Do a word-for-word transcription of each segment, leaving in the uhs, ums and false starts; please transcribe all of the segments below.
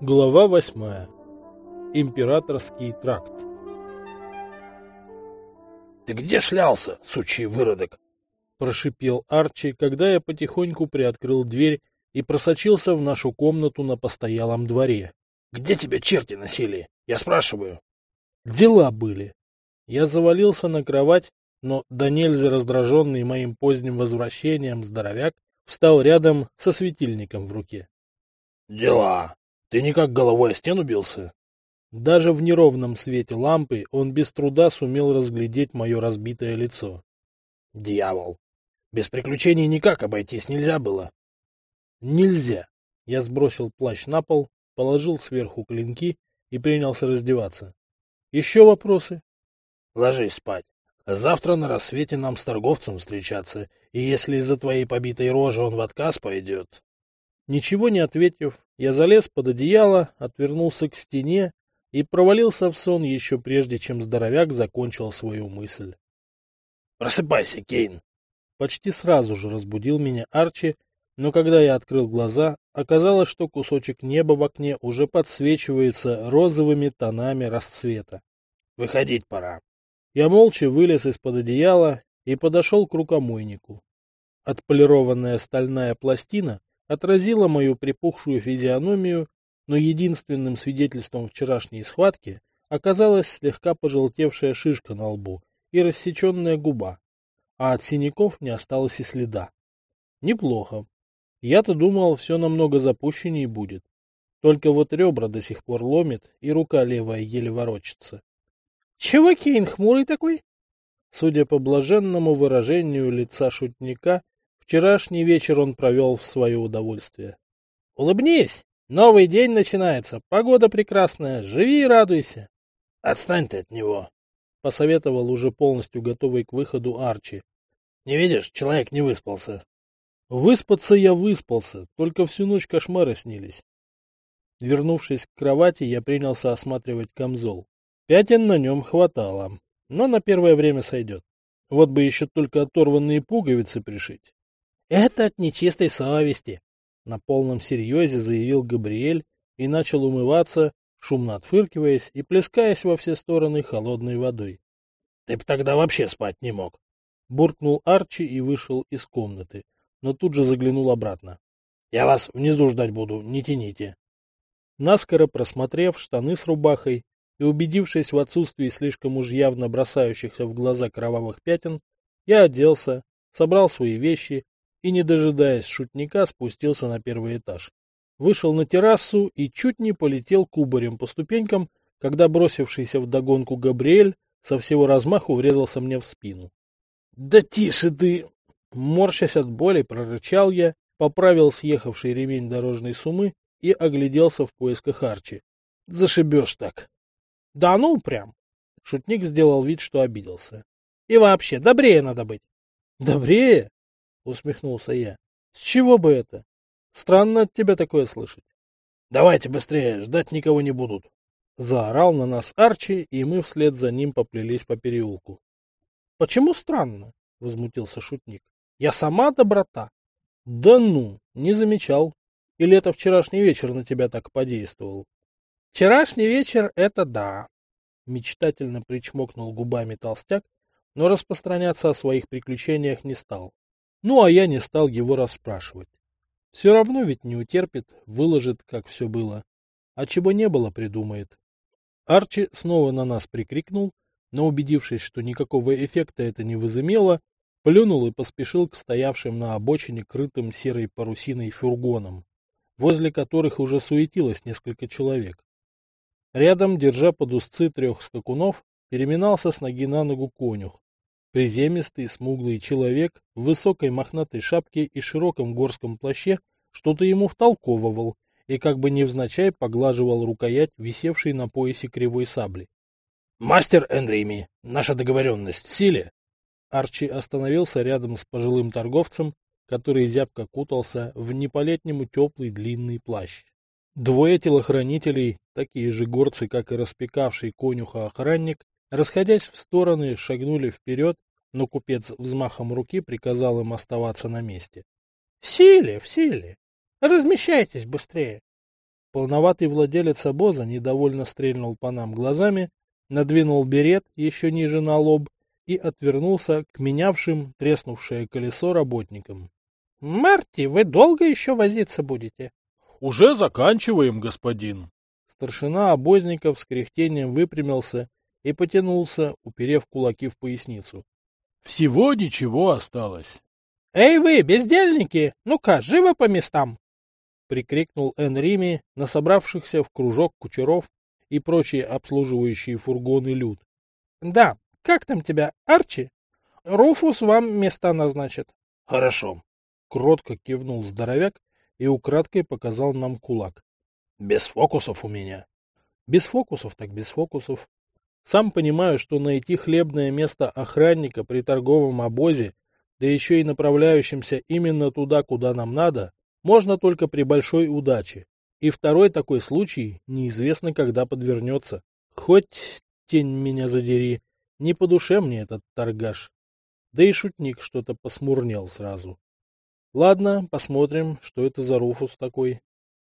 Глава восьмая. Императорский тракт. «Ты где шлялся, сучий выродок?» — прошипел Арчи, когда я потихоньку приоткрыл дверь и просочился в нашу комнату на постоялом дворе. «Где тебя черти носили? Я спрашиваю». Дела были. Я завалился на кровать, но до нельзя раздраженный моим поздним возвращением здоровяк встал рядом со светильником в руке. «Дела. Ты никак головой о стену бился?» Даже в неровном свете лампы он без труда сумел разглядеть мое разбитое лицо. «Дьявол! Без приключений никак обойтись нельзя было». «Нельзя!» Я сбросил плащ на пол, положил сверху клинки и принялся раздеваться. «Еще вопросы?» «Ложись спать. Завтра на рассвете нам с торговцем встречаться, и если из-за твоей побитой рожи он в отказ пойдет...» Ничего не ответив, я залез под одеяло, отвернулся к стене и провалился в сон еще прежде, чем здоровяк закончил свою мысль. «Просыпайся, Кейн!» Почти сразу же разбудил меня Арчи, но когда я открыл глаза, оказалось, что кусочек неба в окне уже подсвечивается розовыми тонами расцвета. «Выходить пора». Я молча вылез из-под одеяла и подошел к рукомойнику. Отполированная стальная пластина отразила мою припухшую физиономию, но единственным свидетельством вчерашней схватки оказалась слегка пожелтевшая шишка на лбу и рассеченная губа, а от синяков не осталось и следа. Неплохо. Я-то думал, все намного запущеннее будет. Только вот ребра до сих пор ломит, и рука левая еле ворочается. — Чего Кейн хмурый такой? Судя по блаженному выражению лица шутника, вчерашний вечер он провел в свое удовольствие. — Улыбнись! Новый день начинается, погода прекрасная, живи и радуйся. — Отстань ты от него, — посоветовал уже полностью готовый к выходу Арчи. — Не видишь, человек не выспался. — Выспаться я выспался, только всю ночь кошмары снились. Вернувшись к кровати, я принялся осматривать камзол. Пятен на нем хватало, но на первое время сойдет. Вот бы еще только оторванные пуговицы пришить. — Это от нечистой совести, — на полном серьезе заявил Габриэль и начал умываться, шумно отфыркиваясь и плескаясь во все стороны холодной водой. — Ты б тогда вообще спать не мог. Буркнул Арчи и вышел из комнаты, но тут же заглянул обратно. — Я вас внизу ждать буду, не тяните. Наскоро просмотрев штаны с рубахой и убедившись в отсутствии слишком уж явно бросающихся в глаза кровавых пятен, я оделся, собрал свои вещи и, не дожидаясь шутника, спустился на первый этаж. Вышел на террасу и чуть не полетел кубарем по ступенькам, когда бросившийся вдогонку Габриэль со всего размаху врезался мне в спину. — Да тише ты! Морщась от боли, прорычал я, поправил съехавший ремень дорожной суммы и огляделся в поисках Арчи. — Зашибешь так! — Да ну прям! Шутник сделал вид, что обиделся. — И вообще, добрее надо быть! — Добрее? — усмехнулся я. — С чего бы это? Странно от тебя такое слышать. — Давайте быстрее, ждать никого не будут. Заорал на нас Арчи, и мы вслед за ним поплелись по переулку. — Почему странно? — возмутился шутник. — Я сама доброта. — Да ну, не замечал. Или это вчерашний вечер на тебя так подействовал? — Вчерашний вечер — это да. Мечтательно причмокнул губами толстяк, но распространяться о своих приключениях не стал. Ну, а я не стал его расспрашивать. Все равно ведь не утерпит, выложит, как все было. А чего не было, придумает. Арчи снова на нас прикрикнул, но, убедившись, что никакого эффекта это не возымело, плюнул и поспешил к стоявшим на обочине крытым серой парусиной фургонам, возле которых уже суетилось несколько человек. Рядом, держа под узцы трех скакунов, переминался с ноги на ногу конюх. Приземистый, смуглый человек в высокой мохнатой шапке и широком горском плаще что-то ему втолковывал и как бы невзначай поглаживал рукоять, висевшей на поясе кривой сабли. — Мастер Эндрейми, наша договоренность в силе? Арчи остановился рядом с пожилым торговцем, который зябко кутался в не по-летнему теплый длинный плащ. Двое телохранителей, такие же горцы, как и распекавший конюха охранник, расходясь в стороны, шагнули вперед, но купец взмахом руки приказал им оставаться на месте. — В силе, в силе. Размещайтесь быстрее. Полноватый владелец обоза недовольно стрельнул по нам глазами, надвинул берет еще ниже на лоб и отвернулся к менявшим треснувшее колесо работникам. — Марти, вы долго еще возиться будете? — Уже заканчиваем, господин. Старшина обозников с кряхтением выпрямился и потянулся, уперев кулаки в поясницу. — Всего ничего осталось. — Эй вы, бездельники, ну-ка, живо по местам! — прикрикнул Энрими на собравшихся в кружок кучеров и прочие обслуживающие фургоны люд. — Да, как там тебя, Арчи? Руфус вам места назначит. — Хорошо. — кротко кивнул здоровяк и украдкой показал нам кулак. — Без фокусов у меня. — Без фокусов так без фокусов. Сам понимаю, что найти хлебное место охранника при торговом обозе, да еще и направляющимся именно туда, куда нам надо, можно только при большой удаче. И второй такой случай неизвестно, когда подвернется. Хоть тень меня задери, не по душе мне этот торгаш. Да и шутник что-то посмурнел сразу. Ладно, посмотрим, что это за Руфус такой.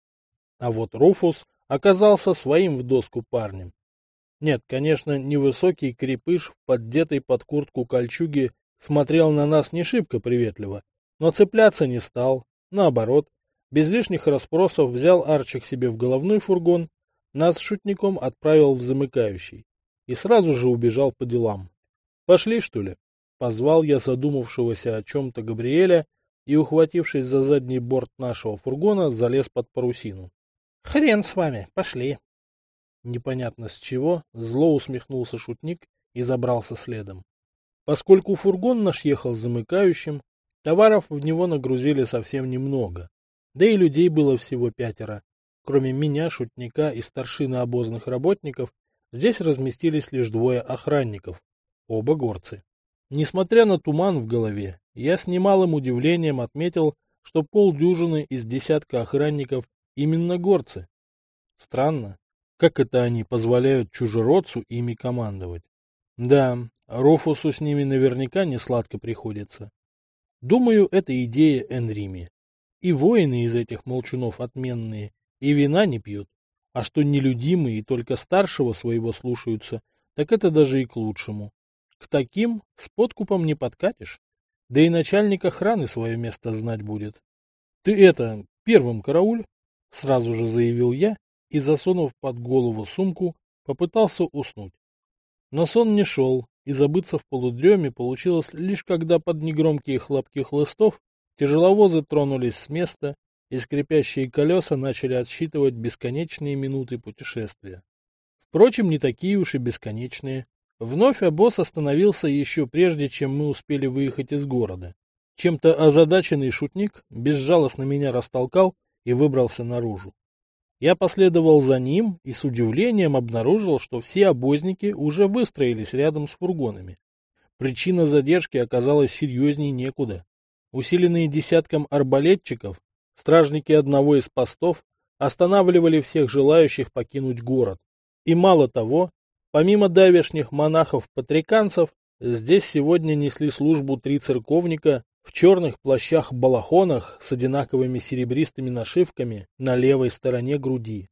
А вот Руфус оказался своим в доску парнем. Нет, конечно, невысокий крепыш в поддетой под куртку кольчуге смотрел на нас не шибко приветливо, но цепляться не стал. Наоборот, без лишних расспросов взял Арчи к себе в головной фургон, нас с шутником отправил в замыкающий и сразу же убежал по делам. «Пошли, что ли?» — позвал я задумавшегося о чем-то Габриэля и, ухватившись за задний борт нашего фургона, залез под парусину. «Хрен с вами, пошли!» Непонятно с чего, зло усмехнулся шутник и забрался следом. Поскольку фургон наш ехал замыкающим, товаров в него нагрузили совсем немного, да и людей было всего пятеро. Кроме меня, шутника и старшины обозных работников, здесь разместились лишь двое охранников, оба горцы. Несмотря на туман в голове, я с немалым удивлением отметил, что полдюжины из десятка охранников именно горцы. Странно, как это они позволяют чужеродцу ими командовать. Да, Руфусу с ними наверняка не сладко приходится. Думаю, это идея Энрими. И воины из этих молчунов отменные, и вина не пьют. А что нелюдимые и только старшего своего слушаются, так это даже и к лучшему. К таким с подкупом не подкатишь. Да и начальник охраны свое место знать будет. — Ты это, первым карауль? — сразу же заявил я и, засунув под голову сумку, попытался уснуть. Но сон не шел, и забыться в полудреме получилось лишь когда под негромкие хлопки хлыстов тяжеловозы тронулись с места, и скрипящие колеса начали отсчитывать бесконечные минуты путешествия. Впрочем, не такие уж и бесконечные. Вновь обоз остановился еще прежде, чем мы успели выехать из города. Чем-то озадаченный шутник безжалостно меня растолкал и выбрался наружу. Я последовал за ним и с удивлением обнаружил, что все обозники уже выстроились рядом с фургонами. Причина задержки оказалась серьезней некуда. Усиленные десятком арбалетчиков, стражники одного из постов останавливали всех желающих покинуть город. И мало того, помимо давешних монахов-патриканцев, здесь сегодня несли службу три церковника в черных плащах-балахонах с одинаковыми серебристыми нашивками на левой стороне груди.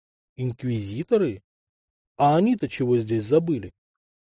Инквизиторы? А они-то чего здесь забыли?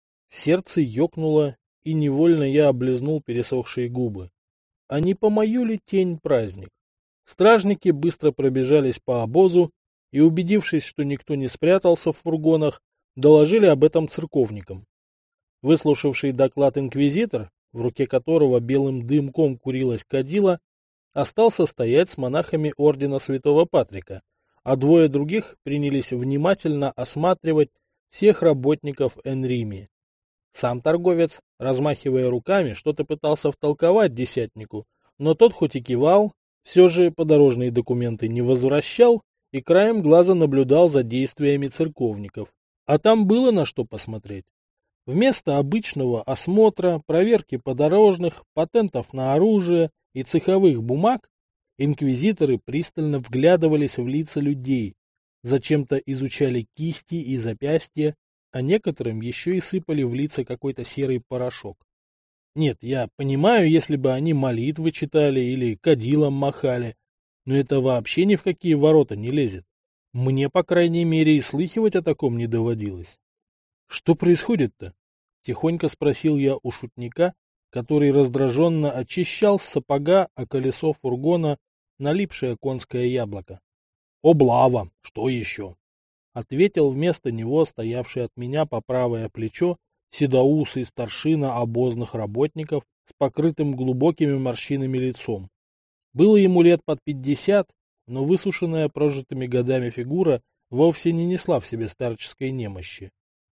Сердце ёкнуло, и невольно я облизнул пересохшие губы. А не по мою ли тень праздник? Стражники быстро пробежались по обозу и, убедившись, что никто не спрятался в фургонах, доложили об этом церковникам. Выслушавший доклад инквизитор, в руке которого белым дымком курилась кадила, остался стоять с монахами ордена святого Патрика, а двое других принялись внимательно осматривать всех работников Энрими. Сам торговец, размахивая руками, что-то пытался втолковать десятнику, но тот хоть и кивал, все же подорожные документы не возвращал и краем глаза наблюдал за действиями церковников. А там было на что посмотреть. Вместо обычного осмотра, проверки подорожных, патентов на оружие и цеховых бумаг, инквизиторы пристально вглядывались в лица людей, зачем-то изучали кисти и запястья, а некоторым еще и сыпали в лица какой-то серый порошок. Нет, я понимаю, если бы они молитвы читали или кадилом махали, но это вообще ни в какие ворота не лезет. Мне, по крайней мере, и слыхивать о таком не доводилось. Что происходит-то? Тихонько спросил я у шутника, который раздраженно очищал с сапога о колесо фургона налипшее конское яблоко. Облава, что еще? Ответил вместо него стоявший от меня по правое плечо седоусый старшина обозных работников с покрытым глубокими морщинами лицом. Было ему лет под пятьдесят, но высушенная прожитыми годами фигура вовсе не несла в себе старческой немощи.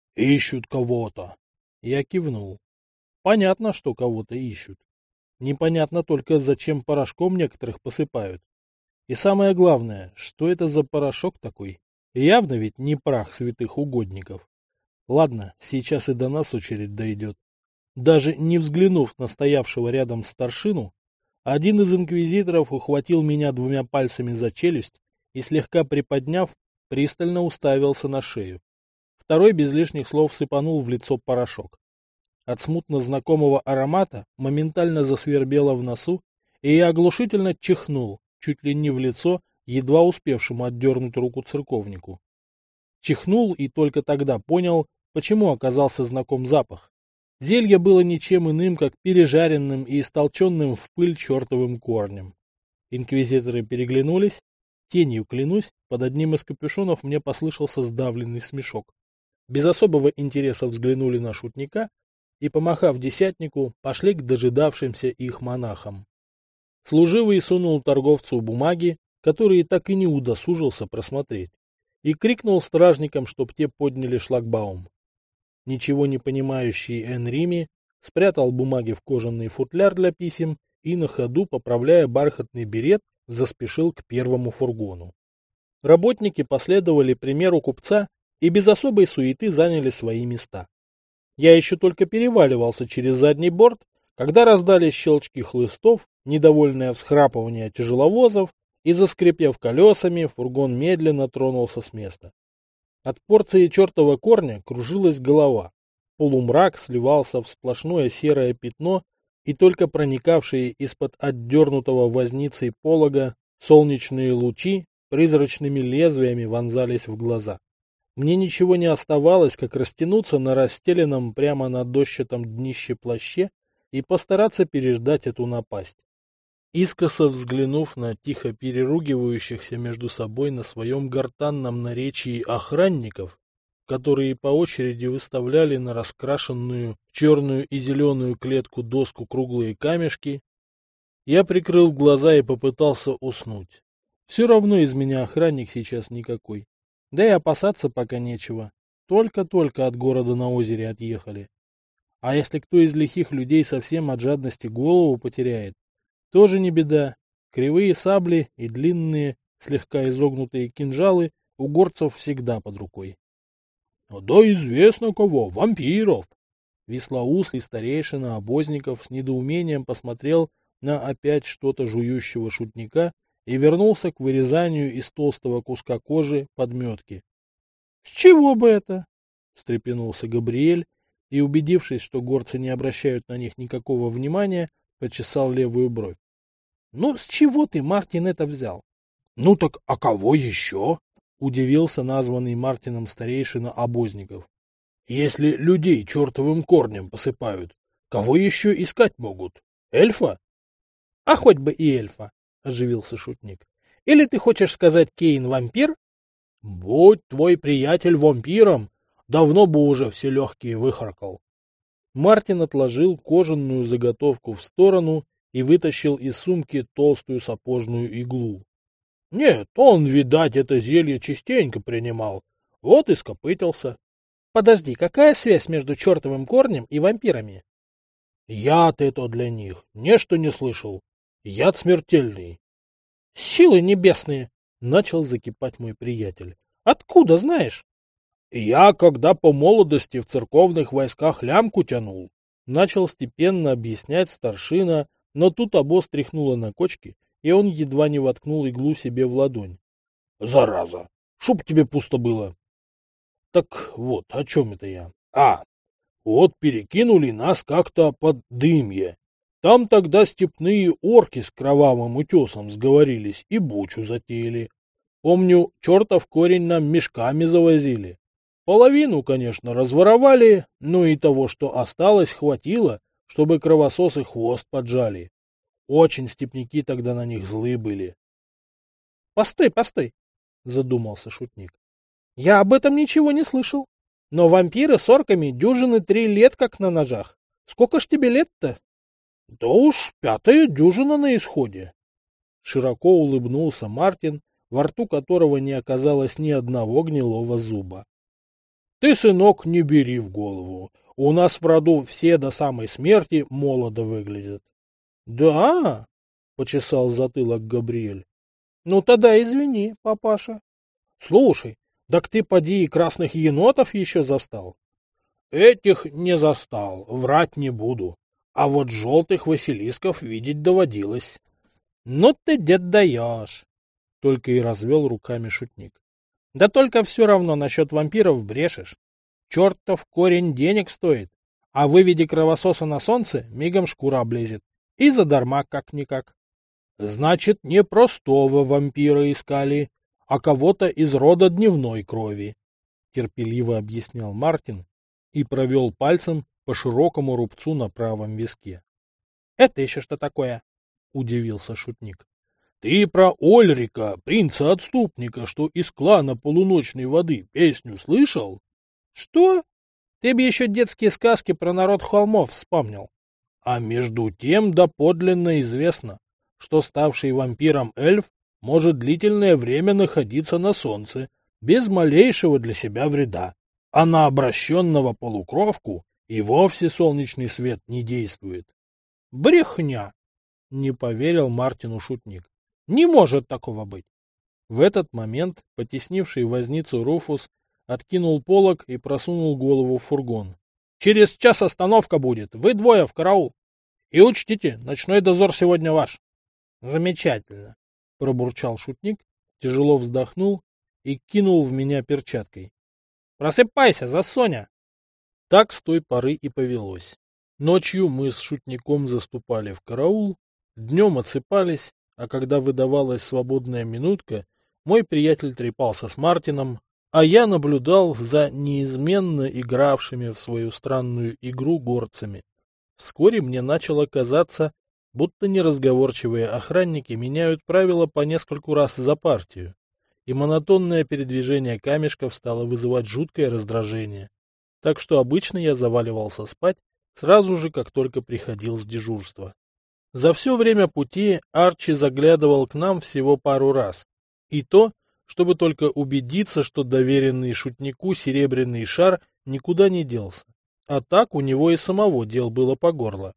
«Ищут кого-то!» Я кивнул. Понятно, что кого-то ищут. Непонятно только, зачем порошком некоторых посыпают. И самое главное, что это за порошок такой? Явно ведь не прах святых угодников. Ладно, сейчас и до нас очередь дойдет. Даже не взглянув на стоявшего рядом старшину, один из инквизиторов ухватил меня двумя пальцами за челюсть и, слегка приподняв, пристально уставился на шею. Второй без лишних слов сыпанул в лицо порошок. От смутно знакомого аромата моментально засвербело в носу, и я оглушительно чихнул, чуть ли не в лицо, едва успевшему отдернуть руку церковнику. Чихнул и только тогда понял, почему оказался знаком запах. Зелье было ничем иным, как пережаренным и истолченным в пыль чертовым корнем. Инквизиторы переглянулись. Тенью клянусь, под одним из капюшонов мне послышался сдавленный смешок. Без особого интереса взглянули на шутника и, помахав десятнику, пошли к дожидавшимся их монахам. Служивый сунул торговцу бумаги, которые так и не удосужился просмотреть, и крикнул стражникам, чтоб те подняли шлагбаум. Ничего не понимающий Энрими спрятал бумаги в кожаный футляр для писем и на ходу, поправляя бархатный берет, заспешил к первому фургону. Работники последовали примеру купца и без особой суеты заняли свои места. Я еще только переваливался через задний борт, когда раздались щелчки хлыстов, недовольное всхрапывание тяжеловозов, и, заскрипев колесами, фургон медленно тронулся с места. От порции чертова корня кружилась голова. Полумрак сливался в сплошное серое пятно, и только проникавшие из-под отдернутого возницей полога солнечные лучи призрачными лезвиями вонзались в глаза. Мне ничего не оставалось, как растянуться на расстеленном прямо на дощатом днище плаще и постараться переждать эту напасть. Искоса взглянув на тихо переругивающихся между собой на своем гортанном наречии охранников, которые по очереди выставляли на раскрашенную черную и зеленую клетку доску круглые камешки, я прикрыл глаза и попытался уснуть. Все равно из меня охранник сейчас никакой. Да и опасаться пока нечего. Только-только от города на озере отъехали. А если кто из лихих людей совсем от жадности голову потеряет, тоже не беда. Кривые сабли и длинные, слегка изогнутые кинжалы у горцев всегда под рукой. — Да известно кого, вампиров! Вислоусый старейшина обозников с недоумением посмотрел на опять что-то жующего шутника и вернулся к вырезанию из толстого куска кожи подметки. — С чего бы это? — встрепенулся Габриэль и, убедившись, что горцы не обращают на них никакого внимания, почесал левую бровь. — Ну, с чего ты, Мартин, это взял? — Ну так а кого еще? — удивился названный Мартином старейшина обозников. — Если людей чертовым корнем посыпают, кого еще искать могут? Эльфа? — А хоть бы и эльфа, — оживился шутник. — Или ты хочешь сказать, Кейн вампир? — Будь твой приятель вампиром, давно бы уже все легкие выхаркал. Мартин отложил кожаную заготовку в сторону и вытащил из сумки толстую сапожную иглу. — Нет, он, видать, это зелье частенько принимал, вот и скопытился. — Подожди, какая связь между чертовым корнем и вампирами? — Яд это для них, нечто не слышал. Яд смертельный. — Силы небесные! — начал закипать мой приятель. — Откуда знаешь? — Я, когда по молодости в церковных войсках лямку тянул, начал степенно объяснять старшина, но тут обоз тряхнуло на кочке, и он едва не воткнул иглу себе в ладонь. — Зараза! Чтоб тебе пусто было! — Так вот, о чем это я? А, вот перекинули нас как-то под Дымье. Там тогда степные орки с кровавым утесом сговорились и бучу затеяли. Помню, чертов корень нам мешками завозили. Половину, конечно, разворовали, но и того, что осталось, хватило, чтобы кровососы хвост поджали. Очень степняки тогда на них злые были. — Постой, постой, — задумался шутник. — Я об этом ничего не слышал. Но вампиры с орками дюжины три лет как на ножах. Сколько ж тебе лет-то? — Да уж пятая дюжина на исходе. Широко улыбнулся Мартин, во рту которого не оказалось ни одного гнилого зуба. — Ты, сынок, не бери в голову. У нас в роду все до самой смерти молодо выглядят. — Да? — почесал затылок Габриэль. — Ну тогда извини, папаша. — Слушай, так ты поди и красных енотов еще застал? — Этих не застал, врать не буду. А вот желтых василисков видеть доводилось. — Ну ты, дед, даешь! — только и развел руками шутник. — Да только все равно насчет вампиров брешешь. Чертов корень денег стоит, а выведи кровососа на солнце, мигом шкура облезет. И задарма как-никак. — Значит, не простого вампира искали, а кого-то из рода дневной крови, — терпеливо объяснял Мартин и провел пальцем по широкому рубцу на правом виске. — Это еще что такое? — удивился шутник. — Ты про Ольрика, принца-отступника, что из клана полуночной воды, песню слышал? — Что? Ты бы еще детские сказки про народ холмов вспомнил. — А между тем доподлинно известно, что ставший вампиром эльф может длительное время находиться на солнце, без малейшего для себя вреда, а на обращенного полукровку и вовсе солнечный свет не действует. — Брехня! — не поверил Мартину шутник. — Не может такого быть. В этот момент потеснивший возницу Руфус откинул полог и просунул голову в фургон. — Через час остановка будет, вы двое в караул. И учтите, ночной дозор сегодня ваш. — Замечательно, — пробурчал шутник, тяжело вздохнул и кинул в меня перчаткой. — Просыпайся, засоня! Так с той поры и повелось. Ночью мы с шутником заступали в караул, днем отсыпались, а когда выдавалась свободная минутка, мой приятель трепался с Мартином, а я наблюдал за неизменно игравшими в свою странную игру горцами. Вскоре мне начало казаться, будто неразговорчивые охранники меняют правила по нескольку раз за партию, и монотонное передвижение камешков стало вызывать жуткое раздражение. Так что обычно я заваливался спать сразу же, как только приходил с дежурства. За все время пути Арчи заглядывал к нам всего пару раз, и то, чтобы только убедиться, что доверенный шутнику серебряный шар никуда не делся. А так у него и самого дел было по горло.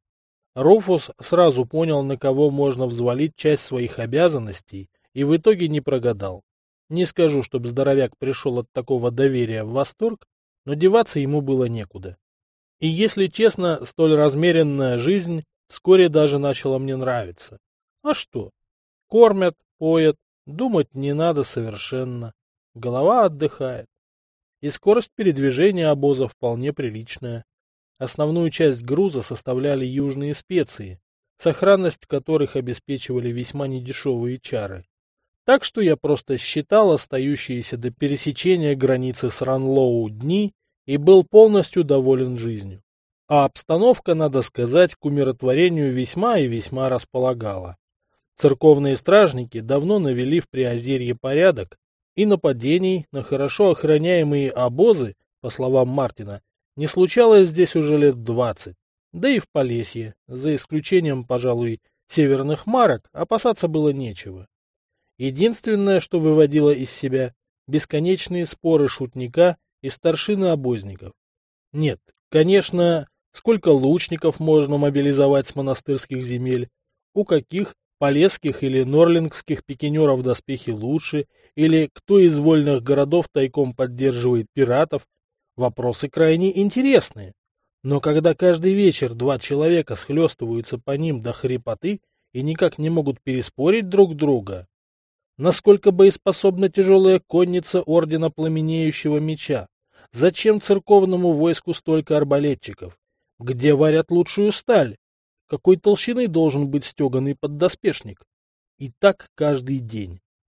Руфус сразу понял, на кого можно взвалить часть своих обязанностей, и в итоге не прогадал. Не скажу, чтобы здоровяк пришел от такого доверия в восторг, но деваться ему было некуда. И если честно, столь размеренная жизнь вскоре даже начала мне нравиться. А что? Кормят, поят, думать не надо совершенно. Голова отдыхает. И скорость передвижения обоза вполне приличная. Основную часть груза составляли южные специи, сохранность которых обеспечивали весьма недешевые чары. Так что я просто считал остающиеся до пересечения границы с Ранлоу дни и был полностью доволен жизнью. А обстановка, надо сказать, к умиротворению весьма и весьма располагала. Церковные стражники давно навели в Приозерье порядок, и нападений на хорошо охраняемые обозы, по словам Мартина, не случалось здесь уже лет двадцать. Да и в Полесье, за исключением, пожалуй, северных марок, опасаться было нечего. Единственное, что выводило из себя бесконечные споры шутника и старшины обозников. Нет, конечно, сколько лучников можно мобилизовать с монастырских земель, у каких полесских или норлингских пикинеров доспехи лучше, или кто из вольных городов тайком поддерживает пиратов, вопросы крайне интересные. Но когда каждый вечер два человека схлестываются по ним до хрипоты и никак не могут переспорить друг друга, насколько боеспособна тяжелая конница Ордена Пламенеющего Меча? Зачем церковному войску столько арбалетчиков? Где варят лучшую сталь? Какой толщины должен быть стеганый поддоспешник? И так каждый день.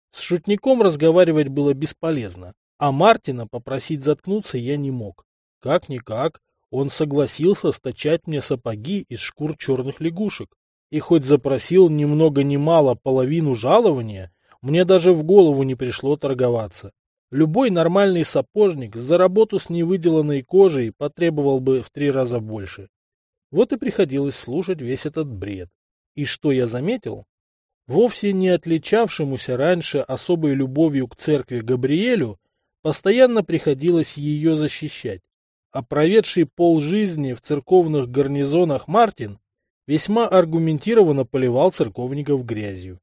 С шутником разговаривать было бесполезно, а Мартина попросить заткнуться я не мог. Как-никак, он согласился стачать мне сапоги из шкур черных лягушек. И хоть запросил ни много ни мало половину жалования, мне даже в голову не пришло торговаться. Любой нормальный сапожник за работу с невыделанной кожей потребовал бы в три раза больше. Вот и приходилось слушать весь этот бред. И что я заметил? Вовсе не отличавшемуся раньше особой любовью к церкви Габриэлю постоянно приходилось ее защищать, а проведший полжизни в церковных гарнизонах Мартин весьма аргументированно поливал церковников грязью.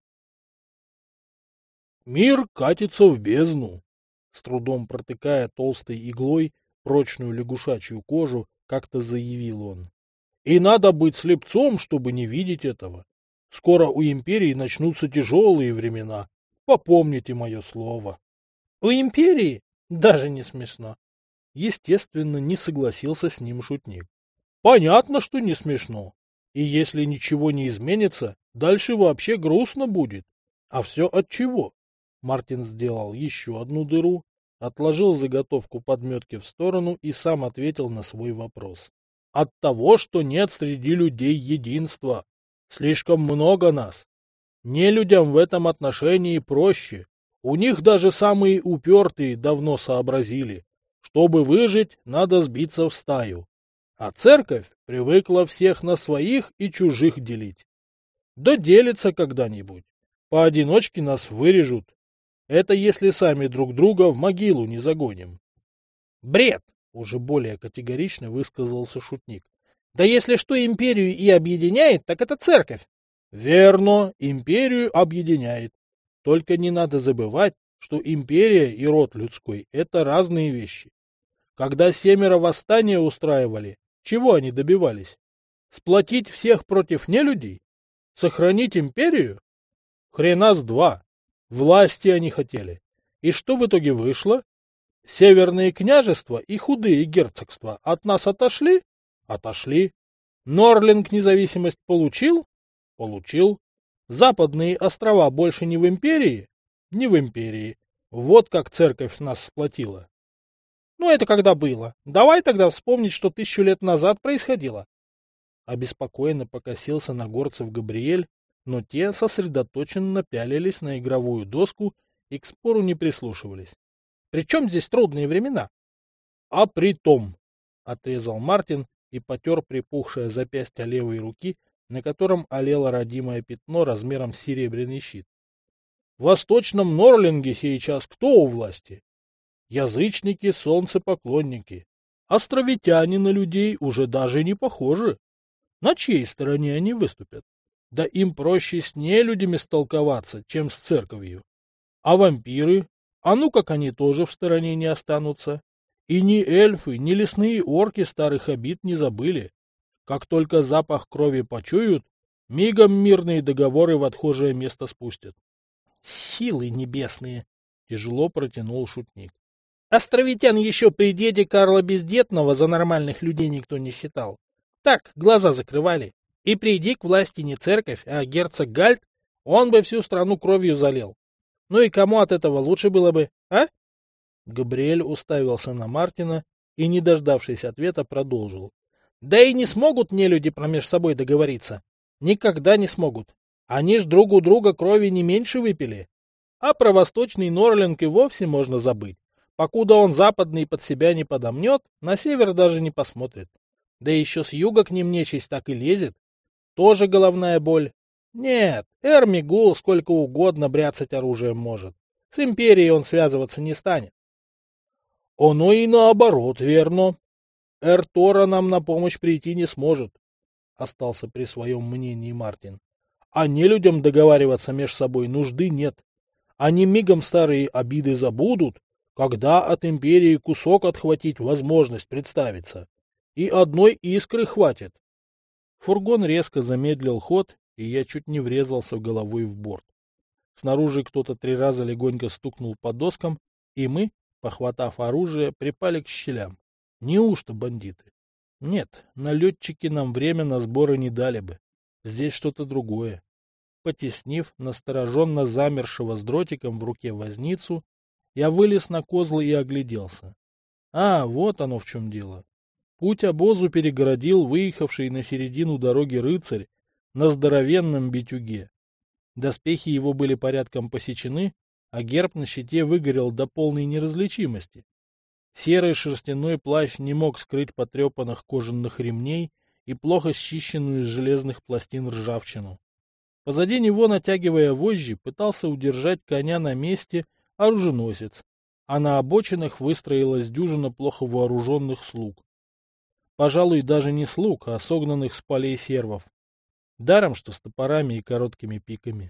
«Мир катится в бездну», — с трудом протыкая толстой иглой прочную лягушачью кожу, как-то заявил он. «И надо быть слепцом, чтобы не видеть этого. Скоро у империи начнутся тяжелые времена. Попомните мое слово». «У империи? Даже не смешно». Естественно, не согласился с ним шутник. «Понятно, что не смешно. И если ничего не изменится, дальше вообще грустно будет. А все от чего?» Мартин сделал еще одну дыру, отложил заготовку подметки в сторону и сам ответил на свой вопрос. «От того, что нет среди людей единства. Слишком много нас. Нелюдям в этом отношении проще. У них даже самые упертые давно сообразили. Чтобы выжить, надо сбиться в стаю. А церковь привыкла всех на своих и чужих делить. Да делится когда-нибудь. Поодиночке нас вырежут. Это если сами друг друга в могилу не загоним». «Бред!» — уже более категорично высказался шутник. «Да если что империю и объединяет, так это церковь». «Верно, империю объединяет. Только не надо забывать, что империя и род людской — это разные вещи. Когда семеро восстания устраивали, чего они добивались? Сплотить всех против нелюдей? Сохранить империю? Хрена с два. Власти они хотели. И что в итоге вышло? Северные княжества и худые герцогства от нас отошли? Отошли. Норлинг независимость получил? Получил. Западные острова больше не в империи? Не в империи. Вот как церковь нас сплотила. Ну, это когда было. Давай тогда вспомнить, что тысячу лет назад происходило. Обеспокоенно покосился на горцев Габриэль, но те сосредоточенно пялились на игровую доску и к спору не прислушивались. Причем здесь трудные времена? А при том, отрезал Мартин и потер припухшее запястье левой руки, на котором олело родимое пятно размером с серебряный щит. В восточном Норлинге сейчас кто у власти? Язычники, солнцепоклонники. Островитяне на людей уже даже не похожи. На чьей стороне они выступят? Да им проще с нелюдями столковаться, чем с церковью. А вампиры? А ну как они тоже в стороне не останутся? И ни эльфы, ни лесные орки старых обид не забыли. Как только запах крови почуют, мигом мирные договоры в отхожее место спустят. Силы небесные! Тяжело протянул шутник. Островитян еще при деде Карла Бездетного за нормальных людей никто не считал. Так, глаза закрывали. И приди к власти не церковь, а герцог Гальт, он бы всю страну кровью залил. Ну и кому от этого лучше было бы, а? Габриэль уставился на Мартина и, не дождавшись ответа, продолжил. Да и не смогут нелюди промеж собой договориться. Никогда не смогут. Они ж друг у друга крови не меньше выпили. А про восточный Норлинг и вовсе можно забыть. Покуда он западный под себя не подомнет, на север даже не посмотрит. Да еще с юга к ним нечисть так и лезет. Тоже головная боль. Нет, Эрмигул сколько угодно бряцать оружием может. С империей он связываться не станет. Оно и наоборот, верно. Эр-Тора нам на помощь прийти не сможет. Остался при своем мнении Мартин. А нелюдям договариваться меж собой нужды нет. Они мигом старые обиды забудут, когда от империи кусок отхватить возможность представится. И одной искры хватит. Фургон резко замедлил ход, и я чуть не врезался головой в борт. Снаружи кто-то три раза легонько стукнул по доскам, и мы, похватав оружие, припали к щелям. Неужто бандиты? Нет, налетчики нам время на сборы не дали бы. Здесь что-то другое. потеснив настороженно замершего с дротиком в руке возницу, я вылез на козлы и огляделся. А, вот оно в чем дело. Путь обозу перегородил выехавший на середину дороги рыцарь на здоровенном битюге. Доспехи его были порядком посечены, а герб на щите выгорел до полной неразличимости. Серый шерстяной плащ не мог скрыть потрепанных кожаных ремней и плохо счищенную из железных пластин ржавчину. Позади него, натягивая вожжи, пытался удержать коня на месте оруженосец, а на обочинах выстроилась дюжина плохо вооруженных слуг. Пожалуй, даже не слуг, а согнанных с полей сервов. Даром, что с топорами и короткими пиками.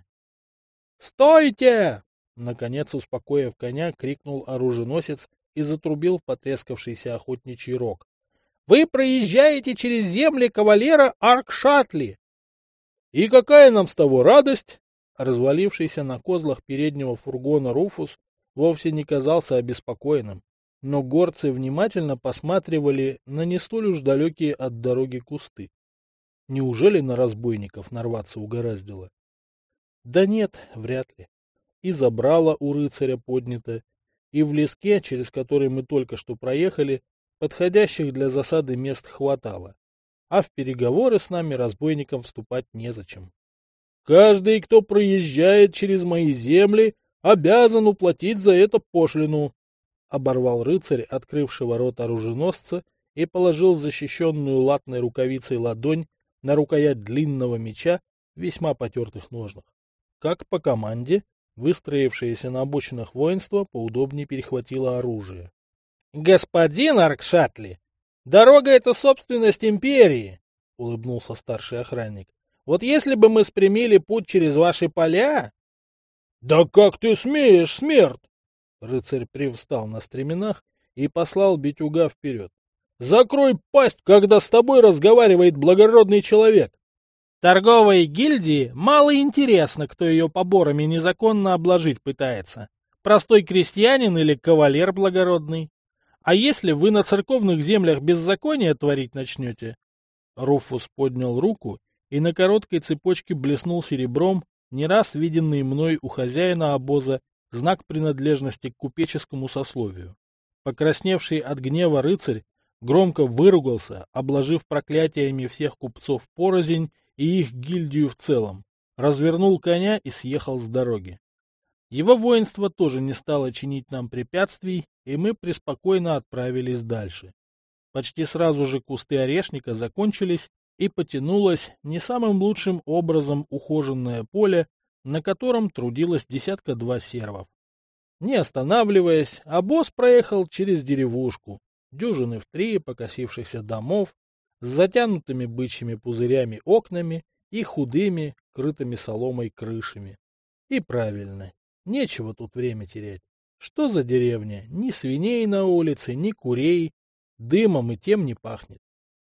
«Стойте!» Наконец, успокоив коня, крикнул оруженосец и затрубил в потрескавшийся охотничий рог. «Вы проезжаете через земли кавалера Аркшатли!» «И какая нам с того радость?» Развалившийся на козлах переднего фургона Руфус вовсе не казался обеспокоенным, но горцы внимательно посматривали на не столь уж далекие от дороги кусты. Неужели на разбойников нарваться угораздило? Да нет, вряд ли. И забрало у рыцаря поднято, и в леске, через который мы только что проехали, подходящих для засады мест хватало, а в переговоры с нами разбойникам вступать незачем. «Каждый, кто проезжает через мои земли, обязан уплатить за это пошлину», — оборвал рыцарь, открывшего рот оруженосца, и положил защищенную латной рукавицей ладонь на рукоять длинного меча в весьма потертых ножнах. Как по команде, выстроившееся на обочинах воинство поудобнее перехватило оружие. — Господин Аркшатли, дорога — это собственность империи, — улыбнулся старший охранник. — Вот если бы мы спрямили путь через ваши поля... — Да как ты смеешь, смерть! Рыцарь привстал на стременах и послал битюга вперед. — Закрой пасть, когда с тобой разговаривает благородный человек. Торговой гильдии мало интересно, кто ее поборами незаконно обложить пытается. Простой крестьянин или кавалер благородный. А если вы на церковных землях беззаконие творить начнете? Руфус поднял руку, и на короткой цепочке блеснул серебром не раз виденный мной у хозяина обоза знак принадлежности к купеческому сословию. Покрасневший от гнева рыцарь громко выругался, обложив проклятиями всех купцов порознь и их гильдию в целом, развернул коня и съехал с дороги. Его воинство тоже не стало чинить нам препятствий, и мы преспокойно отправились дальше. Почти сразу же кусты орешника закончились, и потянулось не самым лучшим образом ухоженное поле, на котором трудилось десятка-два сервов. Не останавливаясь, обоз проехал через деревушку, дюжины в три покосившихся домов, с затянутыми бычьими пузырями окнами и худыми, крытыми соломой крышами. И правильно, нечего тут время терять. Что за деревня? Ни свиней на улице, ни курей, дымом и тем не пахнет.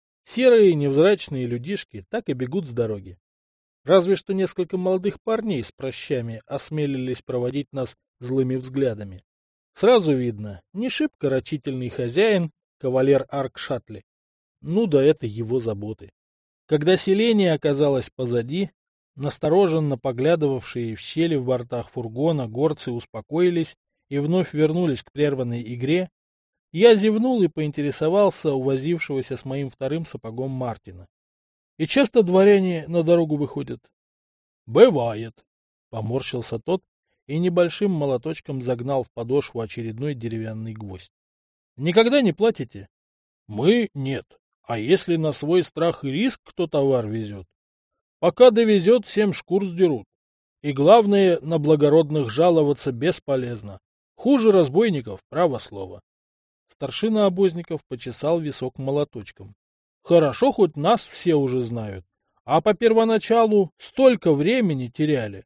Серые невзрачные людишки так и бегут с дороги. Разве что несколько молодых парней с прощами осмелились проводить нас злыми взглядами. Сразу видно, не шибко рачительный хозяин, кавалер Аркшатли. Ну да это его заботы. Когда селение оказалось позади, настороженно поглядывавшие в щели в бортах фургона горцы успокоились и вновь вернулись к прерванной игре, я зевнул и поинтересовался у возившегося с моим вторым сапогом Мартина. — И часто дворяне на дорогу выходят? — Бывает, — поморщился тот и небольшим молоточком загнал в подошву очередной деревянный гвоздь. — Никогда не платите? — Мы — нет. А если на свой страх и риск кто товар везет? Пока довезет, семь шкур сдерут. И главное, на благородных жаловаться бесполезно. Хуже разбойников, право слово. Старшина обозников почесал висок молоточком. Хорошо, хоть нас все уже знают. А по первоначалу столько времени теряли.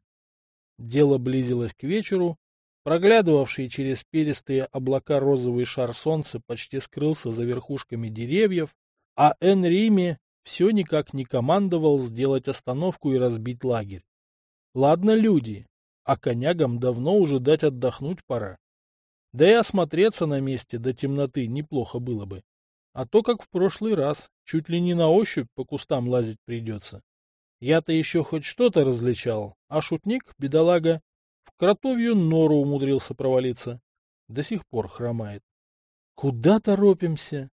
Дело близилось к вечеру. Проглядывавший через перистые облака розовый шар солнца почти скрылся за верхушками деревьев, а Энриме все никак не командовал сделать остановку и разбить лагерь. Ладно, люди, а конягам давно уже дать отдохнуть пора. Да и осмотреться на месте до темноты неплохо было бы. А то, как в прошлый раз, чуть ли не на ощупь по кустам лазить придется. Я-то еще хоть что-то различал, а шутник, бедолага, в кротовью нору умудрился провалиться. До сих пор хромает. Куда торопимся?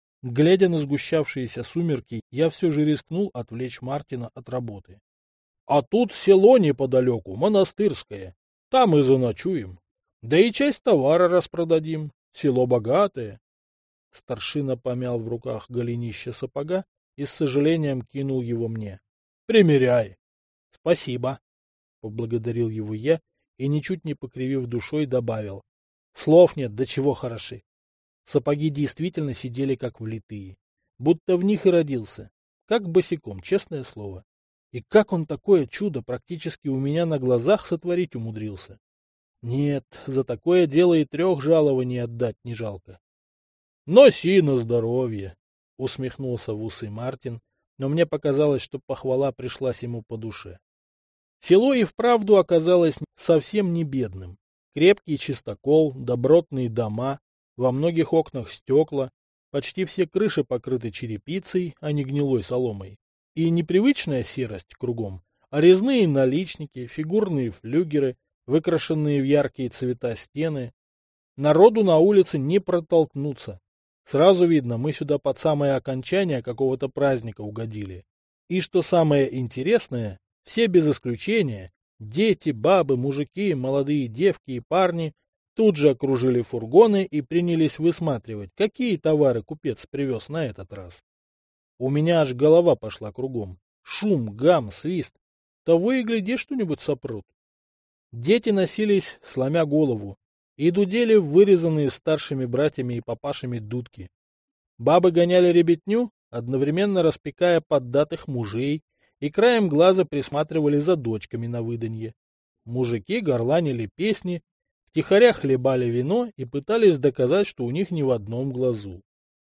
Глядя на сгущавшиеся сумерки, я все же рискнул отвлечь Мартина от работы. — А тут село неподалеку, монастырское. Там и заночуем. Да и часть товара распродадим. Село богатое. Старшина помял в руках голенище сапога и с сожалением кинул его мне. — Примеряй. — Спасибо. — поблагодарил его я и, ничуть не покривив душой, добавил. — Слов нет, до чего хороши. Сапоги действительно сидели как влитые, будто в них и родился, как босиком, честное слово. И как он такое чудо практически у меня на глазах сотворить умудрился? Нет, за такое дело и трех жалований отдать не жалко. — Носи на здоровье! — усмехнулся в усы Мартин, но мне показалось, что похвала пришлась ему по душе. Село и вправду оказалось совсем не бедным. Крепкий чистокол, добротные дома, во многих окнах стекла, почти все крыши покрыты черепицей, а не гнилой соломой. И непривычная серость кругом, а резные наличники, фигурные флюгеры, выкрашенные в яркие цвета стены. Народу на улице не протолкнуться. Сразу видно, мы сюда под самое окончание какого-то праздника угодили. И что самое интересное, все без исключения, дети, бабы, мужики, молодые девки и парни, тут же окружили фургоны и принялись высматривать, какие товары купец привез на этот раз. У меня аж голова пошла кругом. Шум, гам, свист. Того и гляди, что-нибудь сопрут. Дети носились, сломя голову, и дудели в вырезанные старшими братьями и папашами дудки. Бабы гоняли ребятню, одновременно распекая поддатых мужей, и краем глаза присматривали за дочками на выданье. Мужики горланили песни, втихаря хлебали вино и пытались доказать, что у них ни в одном глазу.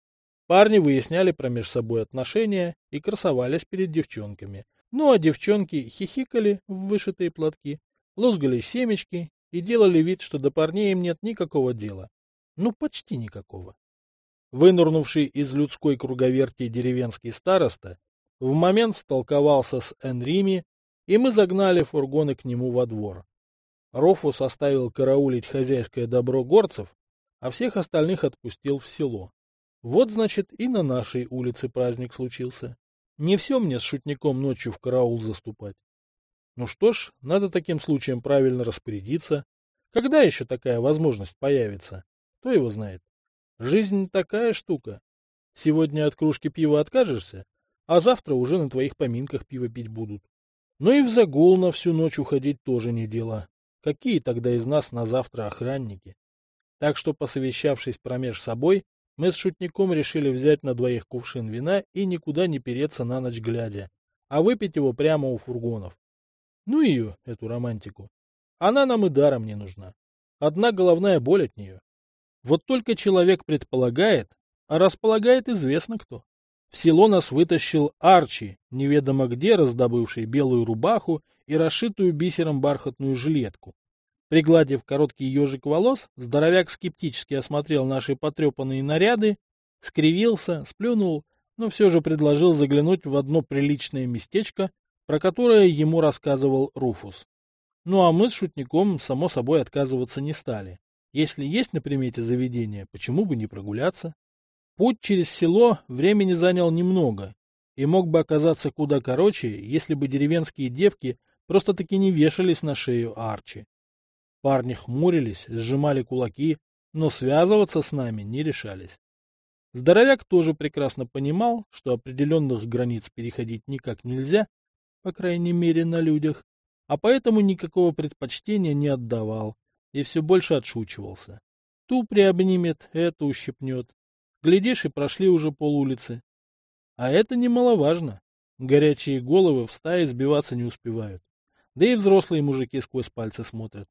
Парни выясняли промеж собой отношения и красовались перед девчонками. Ну а девчонки хихикали в вышитые платки, лузгали семечки и делали вид, что до парней им нет никакого дела. Ну, почти никакого. Вынурнувший из людской круговерти деревенский староста в момент столковался с Энрими, и мы загнали фургоны к нему во двор. Рофус оставил караулить хозяйское добро горцев, а всех остальных отпустил в село. Вот, значит, и на нашей улице праздник случился. Не все мне с шутником ночью в караул заступать. Ну что ж, надо таким случаем правильно распорядиться. Когда еще такая возможность появится? Кто его знает? Жизнь такая штука. Сегодня от кружки пива откажешься, а завтра уже на твоих поминках пиво пить будут. Ну и в загул на всю ночь уходить тоже не дело. Какие тогда из нас на завтра охранники? Так что, посовещавшись промеж собой, мы с шутником решили взять на двоих кувшин вина и никуда не переться на ночь глядя, а выпить его прямо у фургонов. Ну ее, эту романтику. Она нам и даром не нужна. Одна головная боль от нее. Вот только человек предполагает, а располагает известно кто. В село нас вытащил Арчи, неведомо где раздобывший белую рубаху и расшитую бисером бархатную жилетку. Пригладив короткий ежик волос, здоровяк скептически осмотрел наши потрепанные наряды, скривился, сплюнул, но все же предложил заглянуть в одно приличное местечко, про которое ему рассказывал Руфус. Ну а мы с шутником, само собой, отказываться не стали. Если есть на примете заведение, почему бы не прогуляться? Путь через село времени занял немного и мог бы оказаться куда короче, если бы деревенские девки просто-таки не вешались на шею Арчи. Парни хмурились, сжимали кулаки, но связываться с нами не решались. Здоровяк тоже прекрасно понимал, что определенных границ переходить никак нельзя, по крайней мере на людях, а поэтому никакого предпочтения не отдавал и все больше отшучивался. Ту приобнимет, эту ущипнет. Глядишь, и прошли уже полулицы. А это немаловажно. Горячие головы в стае сбиваться не успевают. Да и взрослые мужики сквозь пальцы смотрят.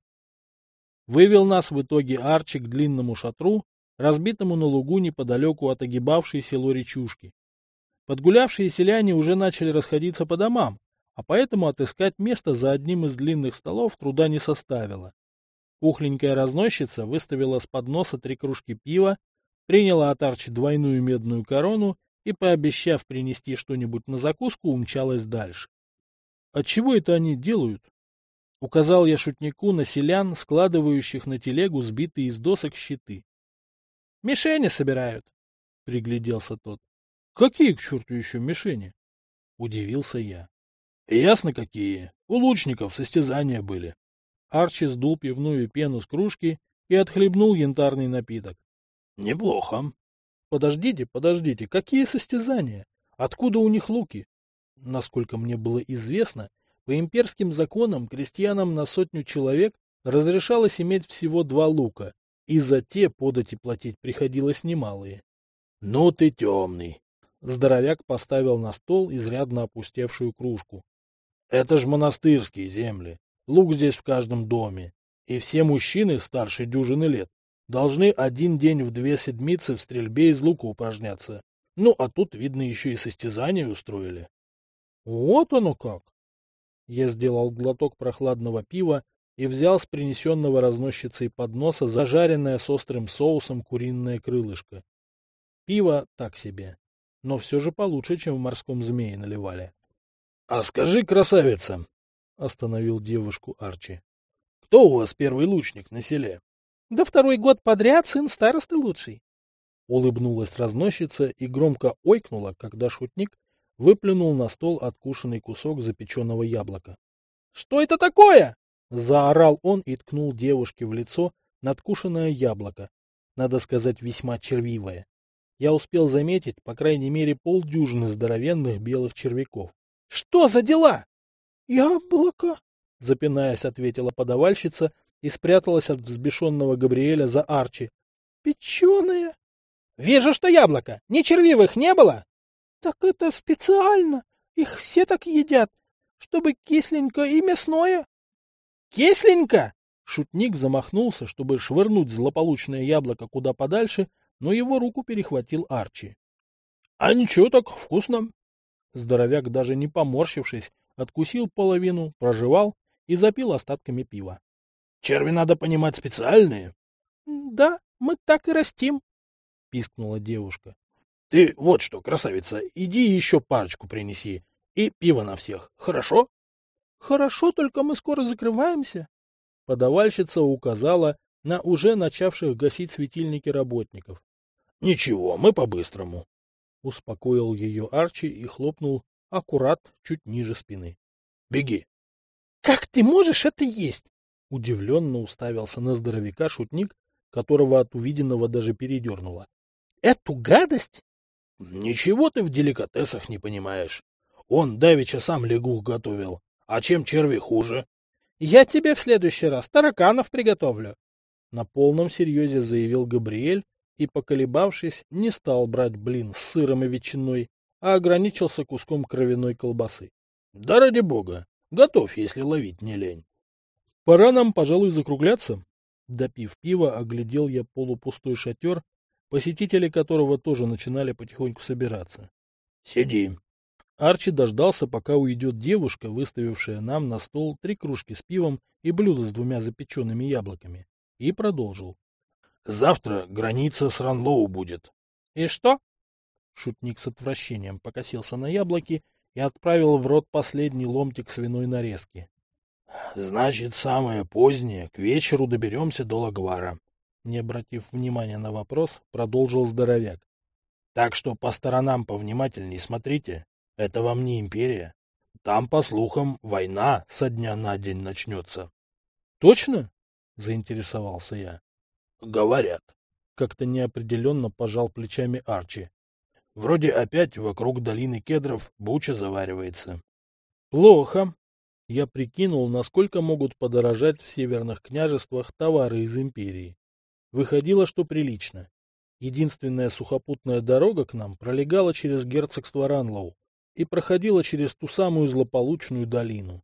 Вывел нас в итоге Арчи к длинному шатру, разбитому на лугу неподалеку от огибавшей село речушки. Подгулявшие селяне уже начали расходиться по домам, а поэтому отыскать место за одним из длинных столов труда не составило. Пухленькая разносчица выставила с подноса три кружки пива, приняла от Арчи двойную медную корону и, пообещав принести что-нибудь на закуску, умчалась дальше. Отчего это они делают? Указал я шутнику на селян, складывающих на телегу сбитые из досок щиты. Мишени собирают, пригляделся тот. Какие к черту еще мишени? Удивился я. Ясно какие. У лучников состязания были. Арчи сдул пивную пену с кружки и отхлебнул янтарный напиток. Неплохо. Подождите, подождите, какие состязания? Откуда у них луки? Насколько мне было известно, по имперским законам крестьянам на сотню человек разрешалось иметь всего два лука, и за те подати платить приходилось немалые. — Ну ты темный! — здоровяк поставил на стол изрядно опустевшую кружку. — Это ж монастырские земли, лук здесь в каждом доме, и все мужчины старше дюжины лет должны один день в две седмицы в стрельбе из лука упражняться. Ну, а тут, видно, еще и состязания устроили. — Вот оно как! Я сделал глоток прохладного пива и взял с принесенного разносчицей подноса зажаренное с острым соусом куриное крылышко. Пиво так себе, но все же получше, чем в морском змее наливали. — А скажи, красавица, — остановил девушку Арчи, — кто у вас первый лучник на селе? — Да второй год подряд сын старосты лучший. Улыбнулась разносчица и громко ойкнула, когда шутник выплюнул на стол откушенный кусок запеченного яблока. — Что это такое? — заорал он и ткнул девушке в лицо надкушенное яблоко, надо сказать, весьма червивое. Я успел заметить, по крайней мере, полдюжины здоровенных белых червяков. — Что за дела? — Яблоко, — запинаясь, ответила подавальщица и спряталась от взбешенного Габриэля за Арчи. — Печеное. — Вижу, что яблоко. Ни червивых не было? — Так это специально. Их все так едят, чтобы кисленько и мясное. — Кисленько? Шутник замахнулся, чтобы швырнуть злополучное яблоко куда подальше, но его руку перехватил Арчи. — А ничего так вкусно. Здоровяк, даже не поморщившись, откусил половину, прожевал и запил остатками пива. — Черви, надо понимать, специальные. — Да, мы так и растим, — пискнула девушка. — Ты вот что, красавица, иди еще парочку принеси и пиво на всех, хорошо? — Хорошо, только мы скоро закрываемся. Подавальщица указала на уже начавших гасить светильники работников. — Ничего, мы по-быстрому. Успокоил ее Арчи и хлопнул аккурат чуть ниже спины. — Беги. — Как ты можешь это есть? Удивленно уставился на здоровяка шутник, которого от увиденного даже передернуло. — Эту гадость? — Ничего ты в деликатесах не понимаешь. Он давеча сам лягух готовил. А чем черви хуже? — Я тебе в следующий раз тараканов приготовлю. На полном серьезе заявил Габриэль и, поколебавшись, не стал брать блин с сыром и ветчиной, а ограничился куском кровяной колбасы. — Да ради бога, готовь, если ловить не лень. — Пора нам, пожалуй, закругляться. Допив пива, оглядел я полупустой шатер, посетители которого тоже начинали потихоньку собираться. — Сиди. Арчи дождался, пока уйдет девушка, выставившая нам на стол три кружки с пивом и блюдо с двумя запеченными яблоками, и продолжил. — Завтра граница с Ранлоу будет. — И что? Шутник с отвращением покосился на яблоки и отправил в рот последний ломтик свиной нарезки. — Значит, самое позднее, к вечеру доберемся до Лагвара. Не обратив внимания на вопрос, продолжил здоровяк. — Так что по сторонам повнимательней смотрите. Это вам не империя. Там, по слухам, война со дня на день начнется. — Точно? — заинтересовался я. — Говорят. Как-то неопределенно пожал плечами Арчи. Вроде опять вокруг долины кедров буча заваривается. — Плохо. Я прикинул, насколько могут подорожать в северных княжествах товары из империи. Выходило, что прилично. Единственная сухопутная дорога к нам пролегала через герцогство Ранлоу и проходила через ту самую злополучную долину.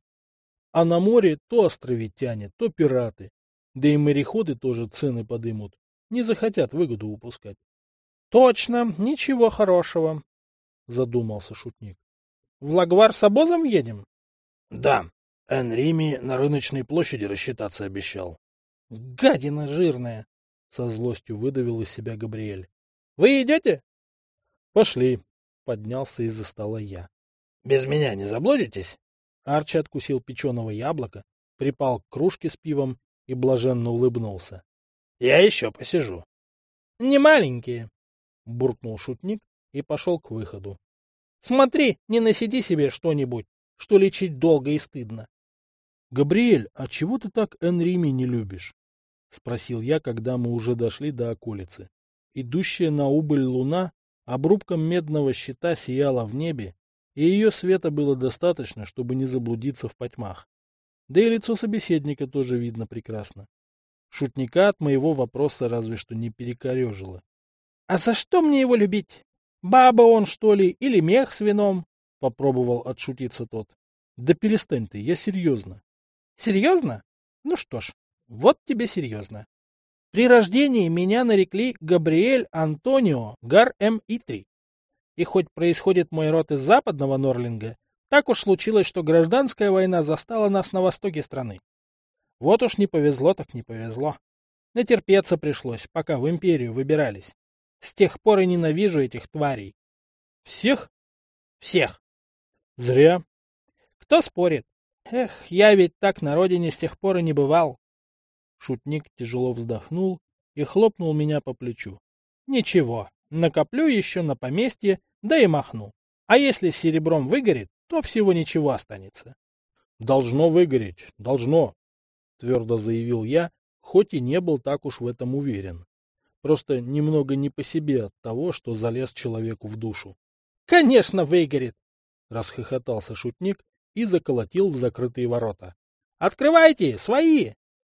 А на море то островитяне, то пираты. Да и мореходы тоже цены подымут. Не захотят выгоду упускать. — Точно, ничего хорошего, — задумался шутник. — В Лагвар с обозом едем? — Да. Энрими на рыночной площади рассчитаться обещал. — Гадина жирная! — со злостью выдавил из себя Габриэль. — Вы идете? — Пошли. Поднялся из-за стола я. — Без меня не заблудитесь? Арчи откусил печеного яблока, припал к кружке с пивом и блаженно улыбнулся. — Я еще посижу. — Не маленькие, — буркнул шутник и пошел к выходу. — Смотри, не насиди себе что-нибудь, что лечить долго и стыдно. — Габриэль, а чего ты так Энрими не любишь? — спросил я, когда мы уже дошли до околицы. Идущая на убыль луна обрубком медного щита сияла в небе, и ее света было достаточно, чтобы не заблудиться в потьмах. Да и лицо собеседника тоже видно прекрасно. Шутника от моего вопроса разве что не перекорежило. — А за что мне его любить? Баба он, что ли, или мех с вином? — попробовал отшутиться тот. — Да перестань ты, я серьезно. — Серьезно? Ну что ж, вот тебе серьезно. При рождении меня нарекли Габриэль Антонио Гар-Эм-Итри. И хоть происходит мой род из западного Норлинга, так уж случилось, что гражданская война застала нас на востоке страны. Вот уж не повезло, так не повезло. Натерпеться пришлось, пока в империю выбирались. С тех пор и ненавижу этих тварей. Всех? Всех. Зря. Кто спорит? Эх, я ведь так на родине с тех пор и не бывал. Шутник тяжело вздохнул и хлопнул меня по плечу. Ничего, накоплю еще на поместье, да и махну. А если с серебром выгорит, то всего ничего останется. Должно выгореть, должно, твердо заявил я, хоть и не был так уж в этом уверен. Просто немного не по себе от того, что залез человеку в душу. Конечно, выгорит, расхохотался шутник и заколотил в закрытые ворота. Открывайте, свои!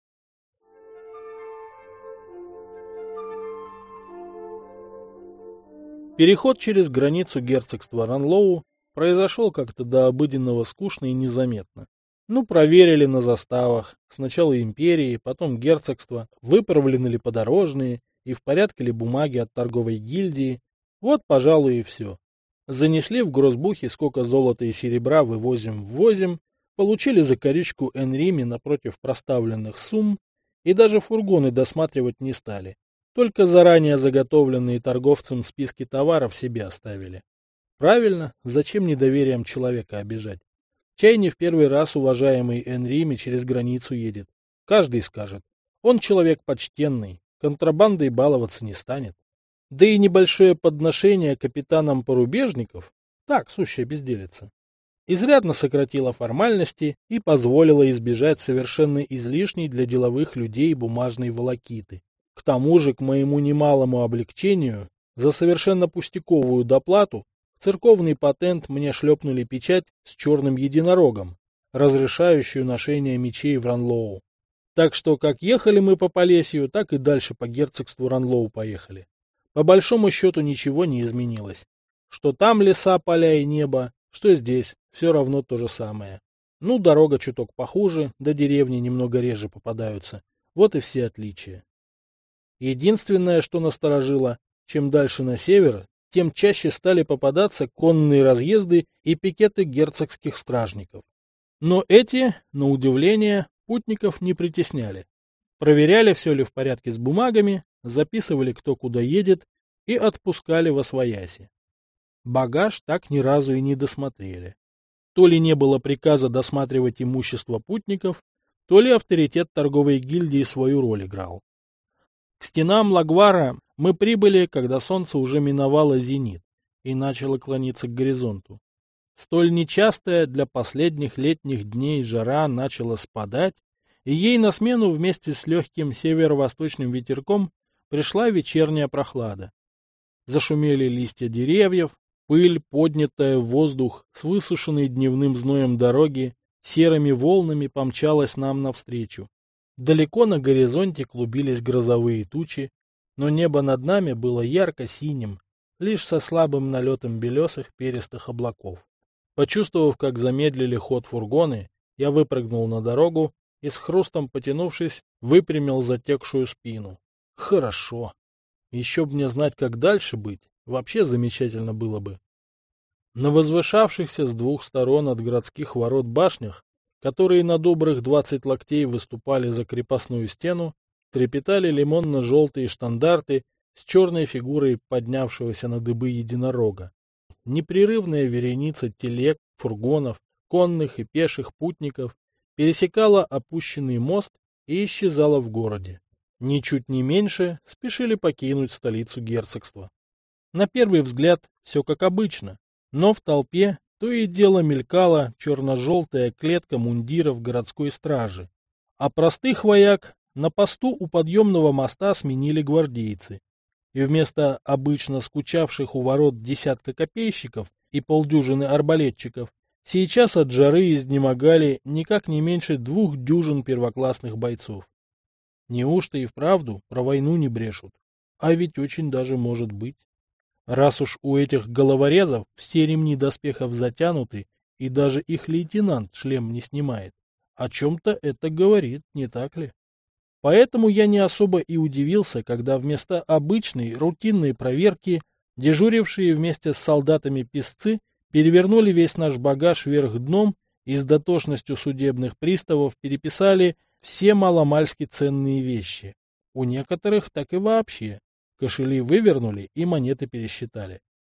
Переход через границу герцогства Ранлоу произошел как-то до обыденного скучно и незаметно. Ну, проверили на заставах, сначала империи, потом герцогства, выправлены ли подорожные и в порядке ли бумаги от торговой гильдии. Вот, пожалуй, и все. Занесли в грозбухи, сколько золота и серебра вывозим-ввозим, получили за коричку Энрими напротив проставленных сумм и даже фургоны досматривать не стали. Только заранее заготовленные торговцам списки товаров себе оставили. Правильно, зачем недоверием человека обижать? Чай не в первый раз уважаемый Энрими через границу едет. Каждый скажет, он человек почтенный, контрабандой баловаться не станет. Да и небольшое подношение капитанам порубежников, так, сущая безделица, изрядно сократило формальности и позволило избежать совершенно излишней для деловых людей бумажной волокиты. К тому же, к моему немалому облегчению, за совершенно пустяковую доплату церковный патент мне шлепнули печать с черным единорогом, разрешающую ношение мечей в Ранлоу. Так что как ехали мы по Полесью, так и дальше по герцогству Ранлоу поехали. По большому счету ничего не изменилось. Что там леса, поля и небо, что здесь, все равно то же самое. Ну, дорога чуток похуже, до деревни немного реже попадаются. Вот и все отличия. Единственное, что насторожило, чем дальше на север, тем чаще стали попадаться конные разъезды и пикеты герцогских стражников. Но эти, на удивление, путников не притесняли. Проверяли, все ли в порядке с бумагами, записывали, кто куда едет, и отпускали восвояси. Багаж так ни разу и не досмотрели. То ли не было приказа досматривать имущество путников, то ли авторитет торговой гильдии свою роль играл. К стенам Лагвара мы прибыли, когда солнце уже миновало зенит и начало клониться к горизонту. Столь нечастая для последних летних дней жара начала спадать, и ей на смену вместе с легким северо-восточным ветерком пришла вечерняя прохлада. Зашумели листья деревьев, пыль, поднятая в воздух с высушенной дневным зноем дороги, серыми волнами помчалась нам навстречу. Далеко на горизонте клубились грозовые тучи, но небо над нами было ярко-синим, лишь со слабым налетом белесых перистых облаков. Почувствовав, как замедлили ход фургоны, я выпрыгнул на дорогу и, с хрустом потянувшись, выпрямил затекшую спину. Хорошо. Еще б мне знать, как дальше быть, вообще замечательно было бы. На возвышавшихся с двух сторон от городских ворот башнях, которые на добрых двадцать локтей выступали за крепостную стену, трепетали лимонно-желтые штандарты с черной фигурой поднявшегося на дыбы единорога. Непрерывная вереница телег, фургонов, конных и пеших путников, пересекала опущенный мост и исчезала в городе. Ничуть не меньше спешили покинуть столицу герцогства. На первый взгляд все как обычно, но в толпе то и дело мелькала черно-желтая клетка мундиров городской стражи, а простых вояк на посту у подъемного моста сменили гвардейцы, и вместо обычно скучавших у ворот десятка копейщиков и полдюжины арбалетчиков сейчас от жары изнемогали никак не меньше двух дюжин первоклассных бойцов. Неужто и вправду про войну не брешут? А ведь очень даже может быть. Раз уж у этих головорезов все ремни доспехов затянуты, и даже их лейтенант шлем не снимает, о чем-то это говорит, не так ли? Поэтому я не особо и удивился, когда вместо обычной рутинной проверки дежурившие вместе с солдатами писцы перевернули весь наш багаж вверх дном и с дотошностью судебных приставов переписали все маломальски ценные вещи. У некоторых так и вообще. Кошели вывернули и монеты пересчитали.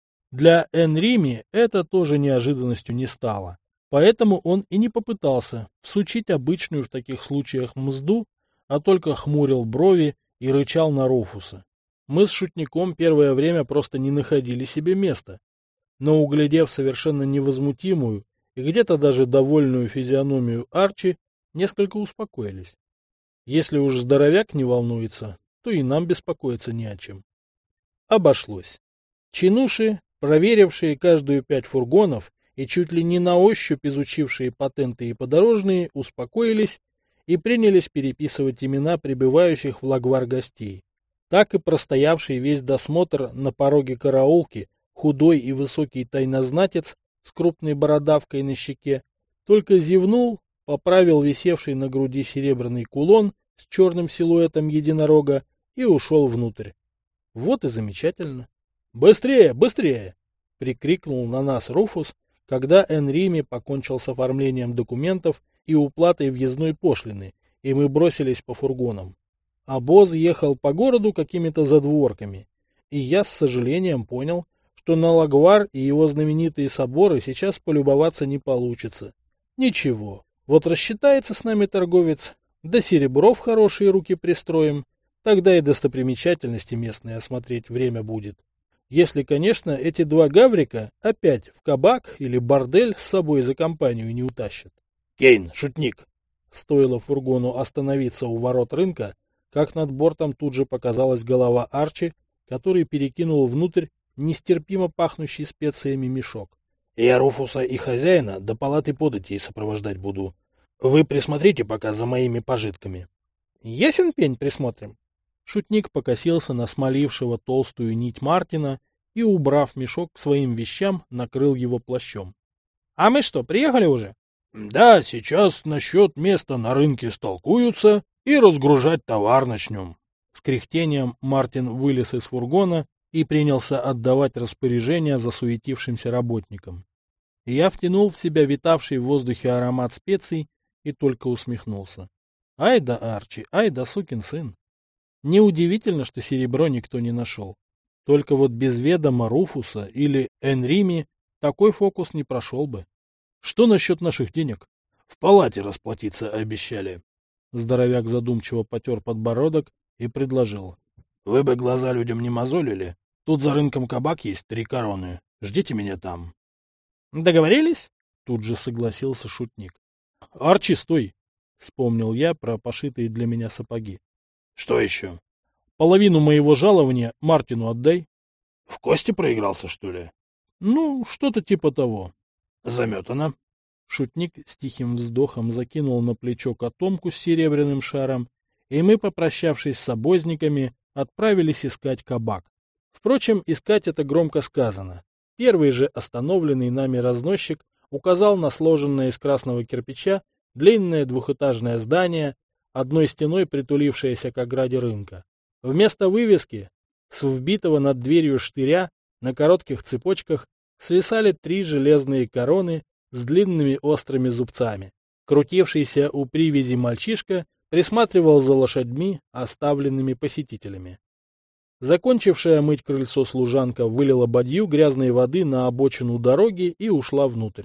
Для Энрими это тоже неожиданностью не стало, поэтому он и не попытался всучить обычную в таких случаях мзду, а только хмурил брови и рычал на Руфуса. Мы с шутником первое время просто не находили себе места, но, углядев совершенно невозмутимую и где-то даже довольную физиономию Арчи, несколько успокоились. Если уж здоровяк не волнуется, то и нам беспокоиться не о чем. Обошлось. Чинуши, проверившие каждую пять фургонов и чуть ли не на ощупь изучившие патенты и подорожные, успокоились и принялись переписывать имена прибывающих в Лагвар гостей. Так и простоявший весь досмотр на пороге караулки худой и высокий тайнознатец с крупной бородавкой на щеке только зевнул, поправил висевший на груди серебряный кулон с черным силуэтом единорога и ушел внутрь. Вот и замечательно. «Быстрее, быстрее!» — прикрикнул на нас Руфус, когда Энрими покончил с оформлением документов и уплатой въездной пошлины, и мы бросились по фургонам. Обоз ехал по городу какими-то задворками, и я с сожалением понял, что на Лагвар и его знаменитые соборы сейчас полюбоваться не получится. Ничего, вот рассчитается с нами торговец, да серебро в хорошие руки пристроим, тогда и достопримечательности местные осмотреть время будет. Если, конечно, эти два гаврика опять в кабак или бордель с собой за компанию не утащат. Кейн, шутник! Стоило фургону остановиться у ворот рынка, как над бортом тут же показалась голова Арчи, который перекинул внутрь нестерпимо пахнущий специями мешок. Я Руфуса и хозяина до палаты податей сопровождать буду. Вы присмотрите пока за моими пожитками. Ясен пень, присмотрим. Шутник покосился на смолившего толстую нить Мартина и, убрав мешок к своим вещам, накрыл его плащом. — А мы что, приехали уже? — Да, сейчас насчет места на рынке столкуются и разгружать товар начнем. С кряхтением Мартин вылез из фургона и принялся отдавать распоряжения засуетившимся работникам. Я втянул в себя витавший в воздухе аромат специй и только усмехнулся. Ай да Арчи, ай да сукин сын. Неудивительно, что серебро никто не нашел. Только вот без ведома Руфуса или Энрими такой фокус не прошел бы. Что насчет наших денег? В палате расплатиться обещали. Здоровяк задумчиво потер подбородок и предложил. Вы бы глаза людям не мозолили. Тут за рынком кабак есть три короны. Ждите меня там. Договорились? Тут же согласился шутник. Арчи, стой! Вспомнил я про пошитые для меня сапоги. Что еще? Половину моего жалования Мартину отдай. В кости проигрался, что ли? Ну, что-то типа того. Заметано. Шутник с тихим вздохом закинул на плечо котомку с серебряным шаром, и мы, попрощавшись с обозниками, отправились искать кабак. Впрочем, искать это громко сказано. Первый же остановленный нами разносчик указал на сложенное из красного кирпича длинное двухэтажное здание, одной стеной притулившееся к ограде рынка. Вместо вывески с вбитого над дверью штыря на коротких цепочках свисали три железные короны с длинными острыми зубцами. Крутившийся у привязи мальчишка присматривал за лошадьми, оставленными посетителями. Закончившая мыть крыльцо служанка вылила бадью грязной воды на обочину дороги и ушла внутрь.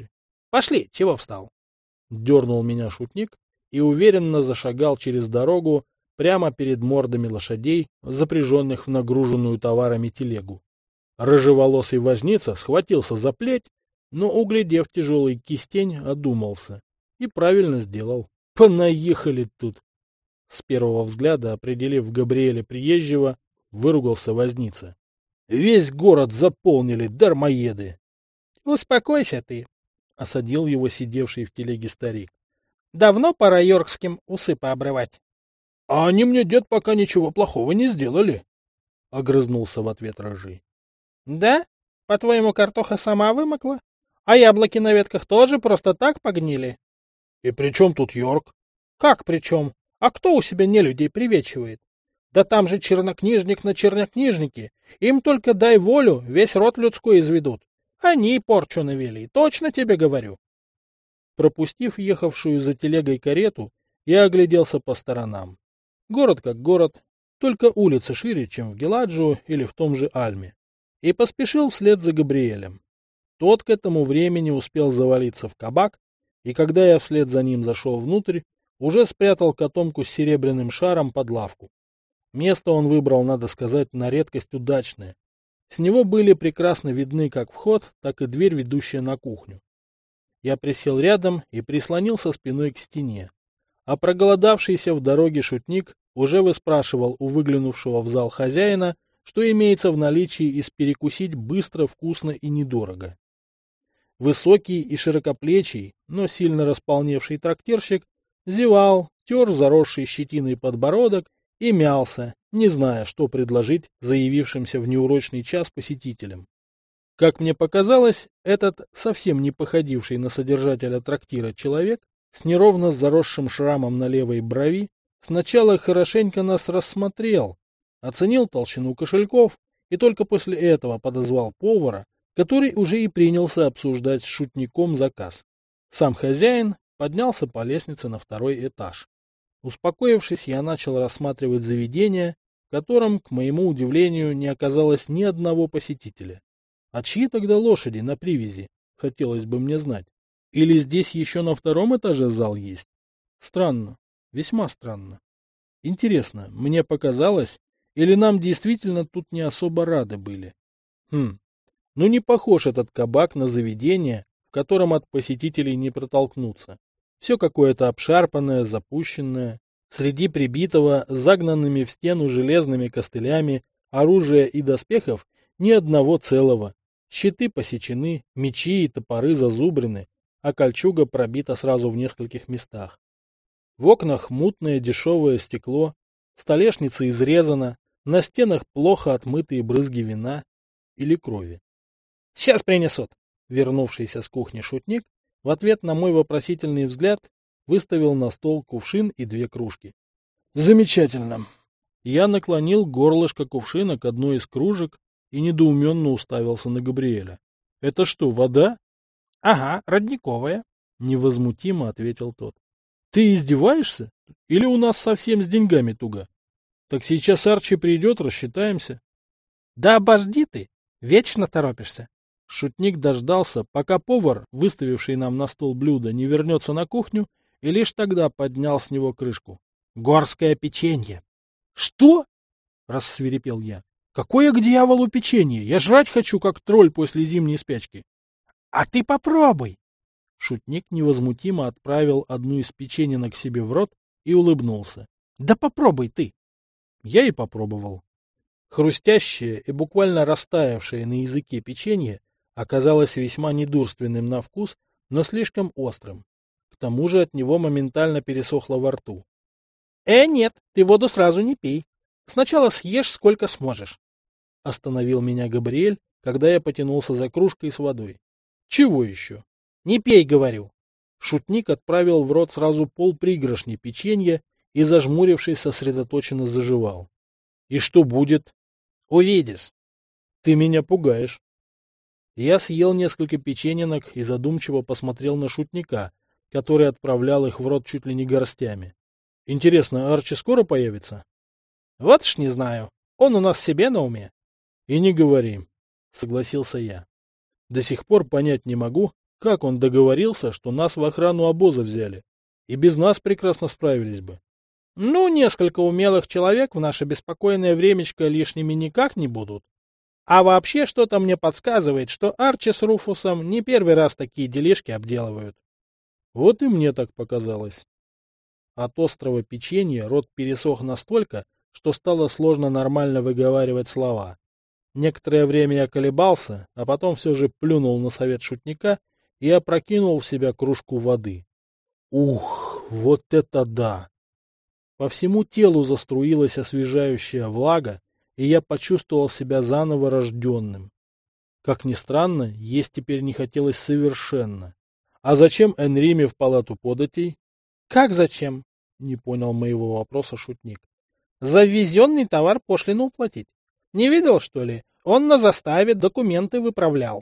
Пошли, чего встал? Дернул меня шутник и уверенно зашагал через дорогу прямо перед мордами лошадей, запряженных в нагруженную товарами телегу. Рыжеволосый возница схватился за плеть, но, углядев тяжелый кистень, одумался. И правильно сделал. Понаехали тут. С первого взгляда, определив Габриэля приезжего, выругался возница. Весь город заполнили дармоеды. — Успокойся ты, — осадил его сидевший в телеге старик. — Давно пора йоркским усы пообрывать. — А они мне, дед, пока ничего плохого не сделали, — огрызнулся в ответ рыжий. — Да? По-твоему, картоха сама вымокла? А яблоки на ветках тоже просто так погнили? — И при чем тут Йорк? — Как при чем? А кто у себя нелюдей привечивает? Да там же чернокнижник на чернокнижнике. Им только дай волю, весь род людской изведут. Они порчу навели, точно тебе говорю. Пропустив ехавшую за телегой карету, я огляделся по сторонам. Город как город, только улицы шире, чем в Геладжио или в том же Альме. И поспешил вслед за Габриэлем. Тот к этому времени успел завалиться в кабак, и когда я вслед за ним зашел внутрь, уже спрятал котомку с серебряным шаром под лавку. Место он выбрал, надо сказать, на редкость удачное. С него были прекрасно видны как вход, так и дверь, ведущая на кухню. Я присел рядом и прислонился спиной к стене. А проголодавшийся в дороге шутник уже выспрашивал у выглянувшего в зал хозяина, что имеется в наличии из перекусить быстро, вкусно и недорого. Высокий и широкоплечий, но сильно располневший трактирщик зевал, тер заросший щетиной подбородок и мялся, не зная, что предложить заявившимся в неурочный час посетителям. Как мне показалось, этот, совсем не походивший на содержателя трактира человек, с неровно заросшим шрамом на левой брови, сначала хорошенько нас рассмотрел, оценил толщину кошельков и только после этого подозвал повара, который уже и принялся обсуждать с шутником заказ. Сам хозяин поднялся по лестнице на второй этаж. Успокоившись, я начал рассматривать заведение, в котором, к моему удивлению, не оказалось ни одного посетителя. А чьи тогда лошади на привязи, хотелось бы мне знать. Или здесь еще на втором этаже зал есть? Странно, весьма странно. Интересно, мне показалось, или нам действительно тут не особо рады были? Хм, ну не похож этот кабак на заведение, в котором от посетителей не протолкнуться. Все какое-то обшарпанное, запущенное. Среди прибитого, загнанными в стену железными костылями, оружия и доспехов ни одного целого. Щиты посечены, мечи и топоры зазубрены, а кольчуга пробита сразу в нескольких местах. В окнах мутное дешевое стекло, столешница изрезана, на стенах плохо отмытые брызги вина или крови. — Сейчас принесут. Вернувшийся с кухни шутник в ответ на мой вопросительный взгляд выставил на стол кувшин и две кружки. — Замечательно. Я наклонил горлышко кувшина к одной из кружек и недоуменно уставился на Габриэля. — Это что, вода? — Ага, родниковая, — невозмутимо ответил тот. — Ты издеваешься? Или у нас совсем с деньгами туго? Так сейчас Арчи придет, рассчитаемся. — Да обожди ты, вечно торопишься. Шутник дождался, пока повар, выставивший нам на стол блюдо, не вернется на кухню, и лишь тогда поднял с него крышку. — Горское печенье. — Что? — рассвирепел я. — Какое к дьяволу печенье? Я жрать хочу, как тролль после зимней спячки. — А ты попробуй. Шутник невозмутимо отправил одну из печеньинок себе в рот и улыбнулся. — Да попробуй ты. Я и попробовал. Хрустящее и буквально растаявшее на языке печенье оказалось весьма недурственным на вкус, но слишком острым. К тому же от него моментально пересохло во рту. — Э, нет, ты воду сразу не пей. Сначала съешь сколько сможешь. Остановил меня Габриэль, когда я потянулся за кружкой с водой. — Чего еще? — Не пей, говорю. Шутник отправил в рот сразу полпригоршни печенья и, зажмурившись, сосредоточенно заживал. — И что будет? — Увидишь. — Ты меня пугаешь. Я съел несколько печеньинок и задумчиво посмотрел на шутника, который отправлял их в рот чуть ли не горстями. Интересно, Арчи скоро появится? — Вот ж не знаю. Он у нас себе на уме. — И не говори, — согласился я. До сих пор понять не могу, Как он договорился, что нас в охрану обоза взяли? И без нас прекрасно справились бы. Ну, несколько умелых человек в наше беспокойное времечко лишними никак не будут. А вообще что-то мне подсказывает, что Арчи с Руфусом не первый раз такие делишки обделывают. Вот и мне так показалось. От острого печенья рот пересох настолько, что стало сложно нормально выговаривать слова. Некоторое время я колебался, а потом все же плюнул на совет шутника и опрокинул в себя кружку воды. Ух, вот это да! По всему телу заструилась освежающая влага, и я почувствовал себя заново рожденным. Как ни странно, есть теперь не хотелось совершенно. А зачем Энриме в палату податей? Как зачем? Не понял моего вопроса шутник. За ввезенный товар пошлину уплатить. Не видел, что ли? Он на заставе документы выправлял.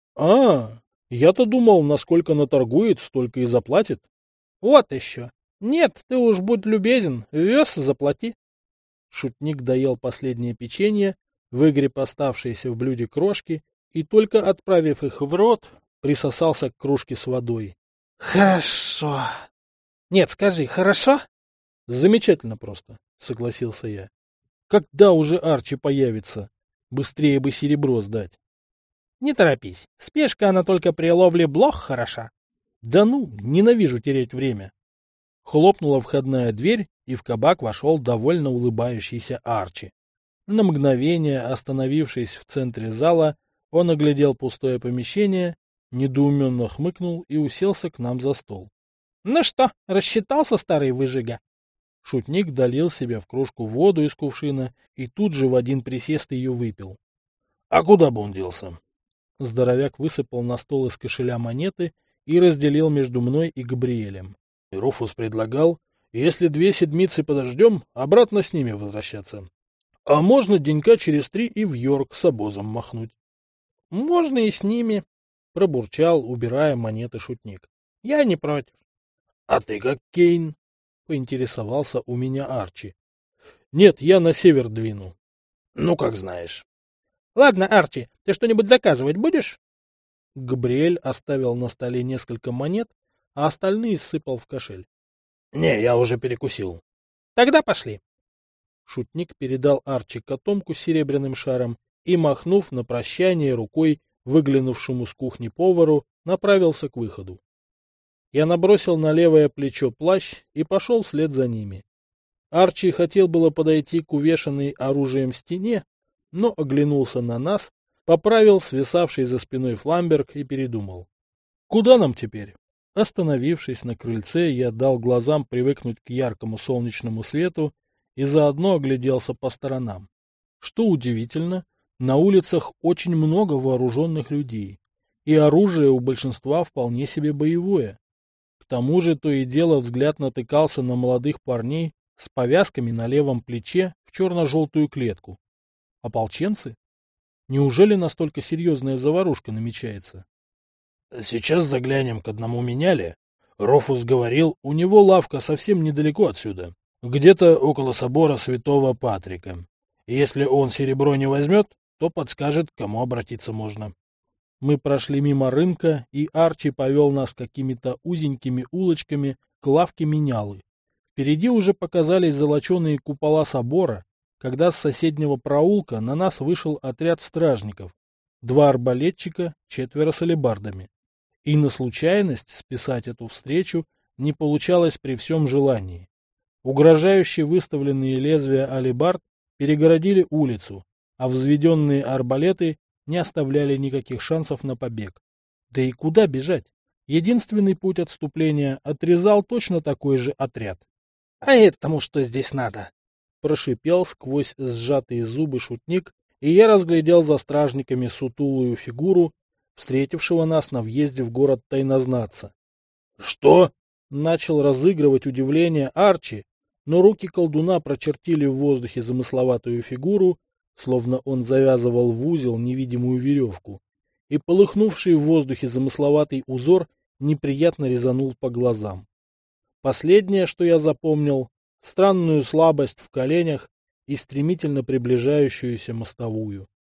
А, я-то думал, насколько наторгует, столько и заплатит. Вот еще. Нет, ты уж будь любезен, вез, заплати. Шутник доел последнее печенье, выгреб оставшиеся в блюде крошки и, только отправив их в рот, присосался к кружке с водой. Хорошо. Нет, скажи, хорошо? Замечательно просто, согласился я. Когда уже Арчи появится? Быстрее бы серебро сдать. Не торопись, спешка она только при ловле блох хороша. Да ну, ненавижу терять время. Хлопнула входная дверь, и в кабак вошел довольно улыбающийся Арчи. На мгновение, остановившись в центре зала, он оглядел пустое помещение, недоуменно хмыкнул и уселся к нам за стол. — Ну что, рассчитался, старый выжига? Шутник долил себе в кружку воду из кувшина и тут же в один присест ее выпил. — А куда бы он делся? Здоровяк высыпал на стол из кошеля монеты и разделил между мной и Габриэлем. Руфус предлагал, если две седмицы подождем, обратно с ними возвращаться. А можно денька через три и в Йорк с обозом махнуть. — Можно и с ними, — пробурчал, убирая монеты шутник. — Я не против. — А ты как, Кейн? — поинтересовался у меня Арчи. — Нет, я на север двину. — Ну, как знаешь. — Ладно, Арчи, ты что-нибудь заказывать будешь? Габриэль оставил на столе несколько монет, а остальные сыпал в кошель. — Не, я уже перекусил. — Тогда пошли. Шутник передал Арчи котомку с серебряным шаром и, махнув на прощание рукой выглянувшему с кухни повару, направился к выходу. Я набросил на левое плечо плащ и пошел вслед за ними. Арчи хотел было подойти к увешанной оружием стене, но оглянулся на нас, поправил свисавший за спиной фламберг и передумал. — Куда нам теперь? Остановившись на крыльце, я дал глазам привыкнуть к яркому солнечному свету и заодно огляделся по сторонам. Что удивительно, на улицах очень много вооруженных людей, и оружие у большинства вполне себе боевое. К тому же то и дело взгляд натыкался на молодых парней с повязками на левом плече в черно-желтую клетку. Ополченцы? Неужели настолько серьезная заварушка намечается? Сейчас заглянем к одному меняле. Рофус говорил, у него лавка совсем недалеко отсюда, где-то около собора святого Патрика. И если он серебро не возьмет, то подскажет, к кому обратиться можно. Мы прошли мимо рынка, и Арчи повел нас какими-то узенькими улочками к лавке менялы. Впереди уже показались золоченые купола собора, когда с соседнего проулка на нас вышел отряд стражников, два арбалетчика, четверо с алебардами. И на случайность списать эту встречу не получалось при всем желании. Угрожающе выставленные лезвия алебард перегородили улицу, а взведенные арбалеты не оставляли никаких шансов на побег. Да и куда бежать? Единственный путь отступления отрезал точно такой же отряд. — А этому что здесь надо? — прошипел сквозь сжатые зубы шутник, и я разглядел за стражниками сутулую фигуру, встретившего нас на въезде в город тайнознатца. — Что? — начал разыгрывать удивление Арчи, но руки колдуна прочертили в воздухе замысловатую фигуру, словно он завязывал в узел невидимую веревку, и полыхнувший в воздухе замысловатый узор неприятно резанул по глазам. Последнее, что я запомнил, странную слабость в коленях и стремительно приближающуюся мостовую.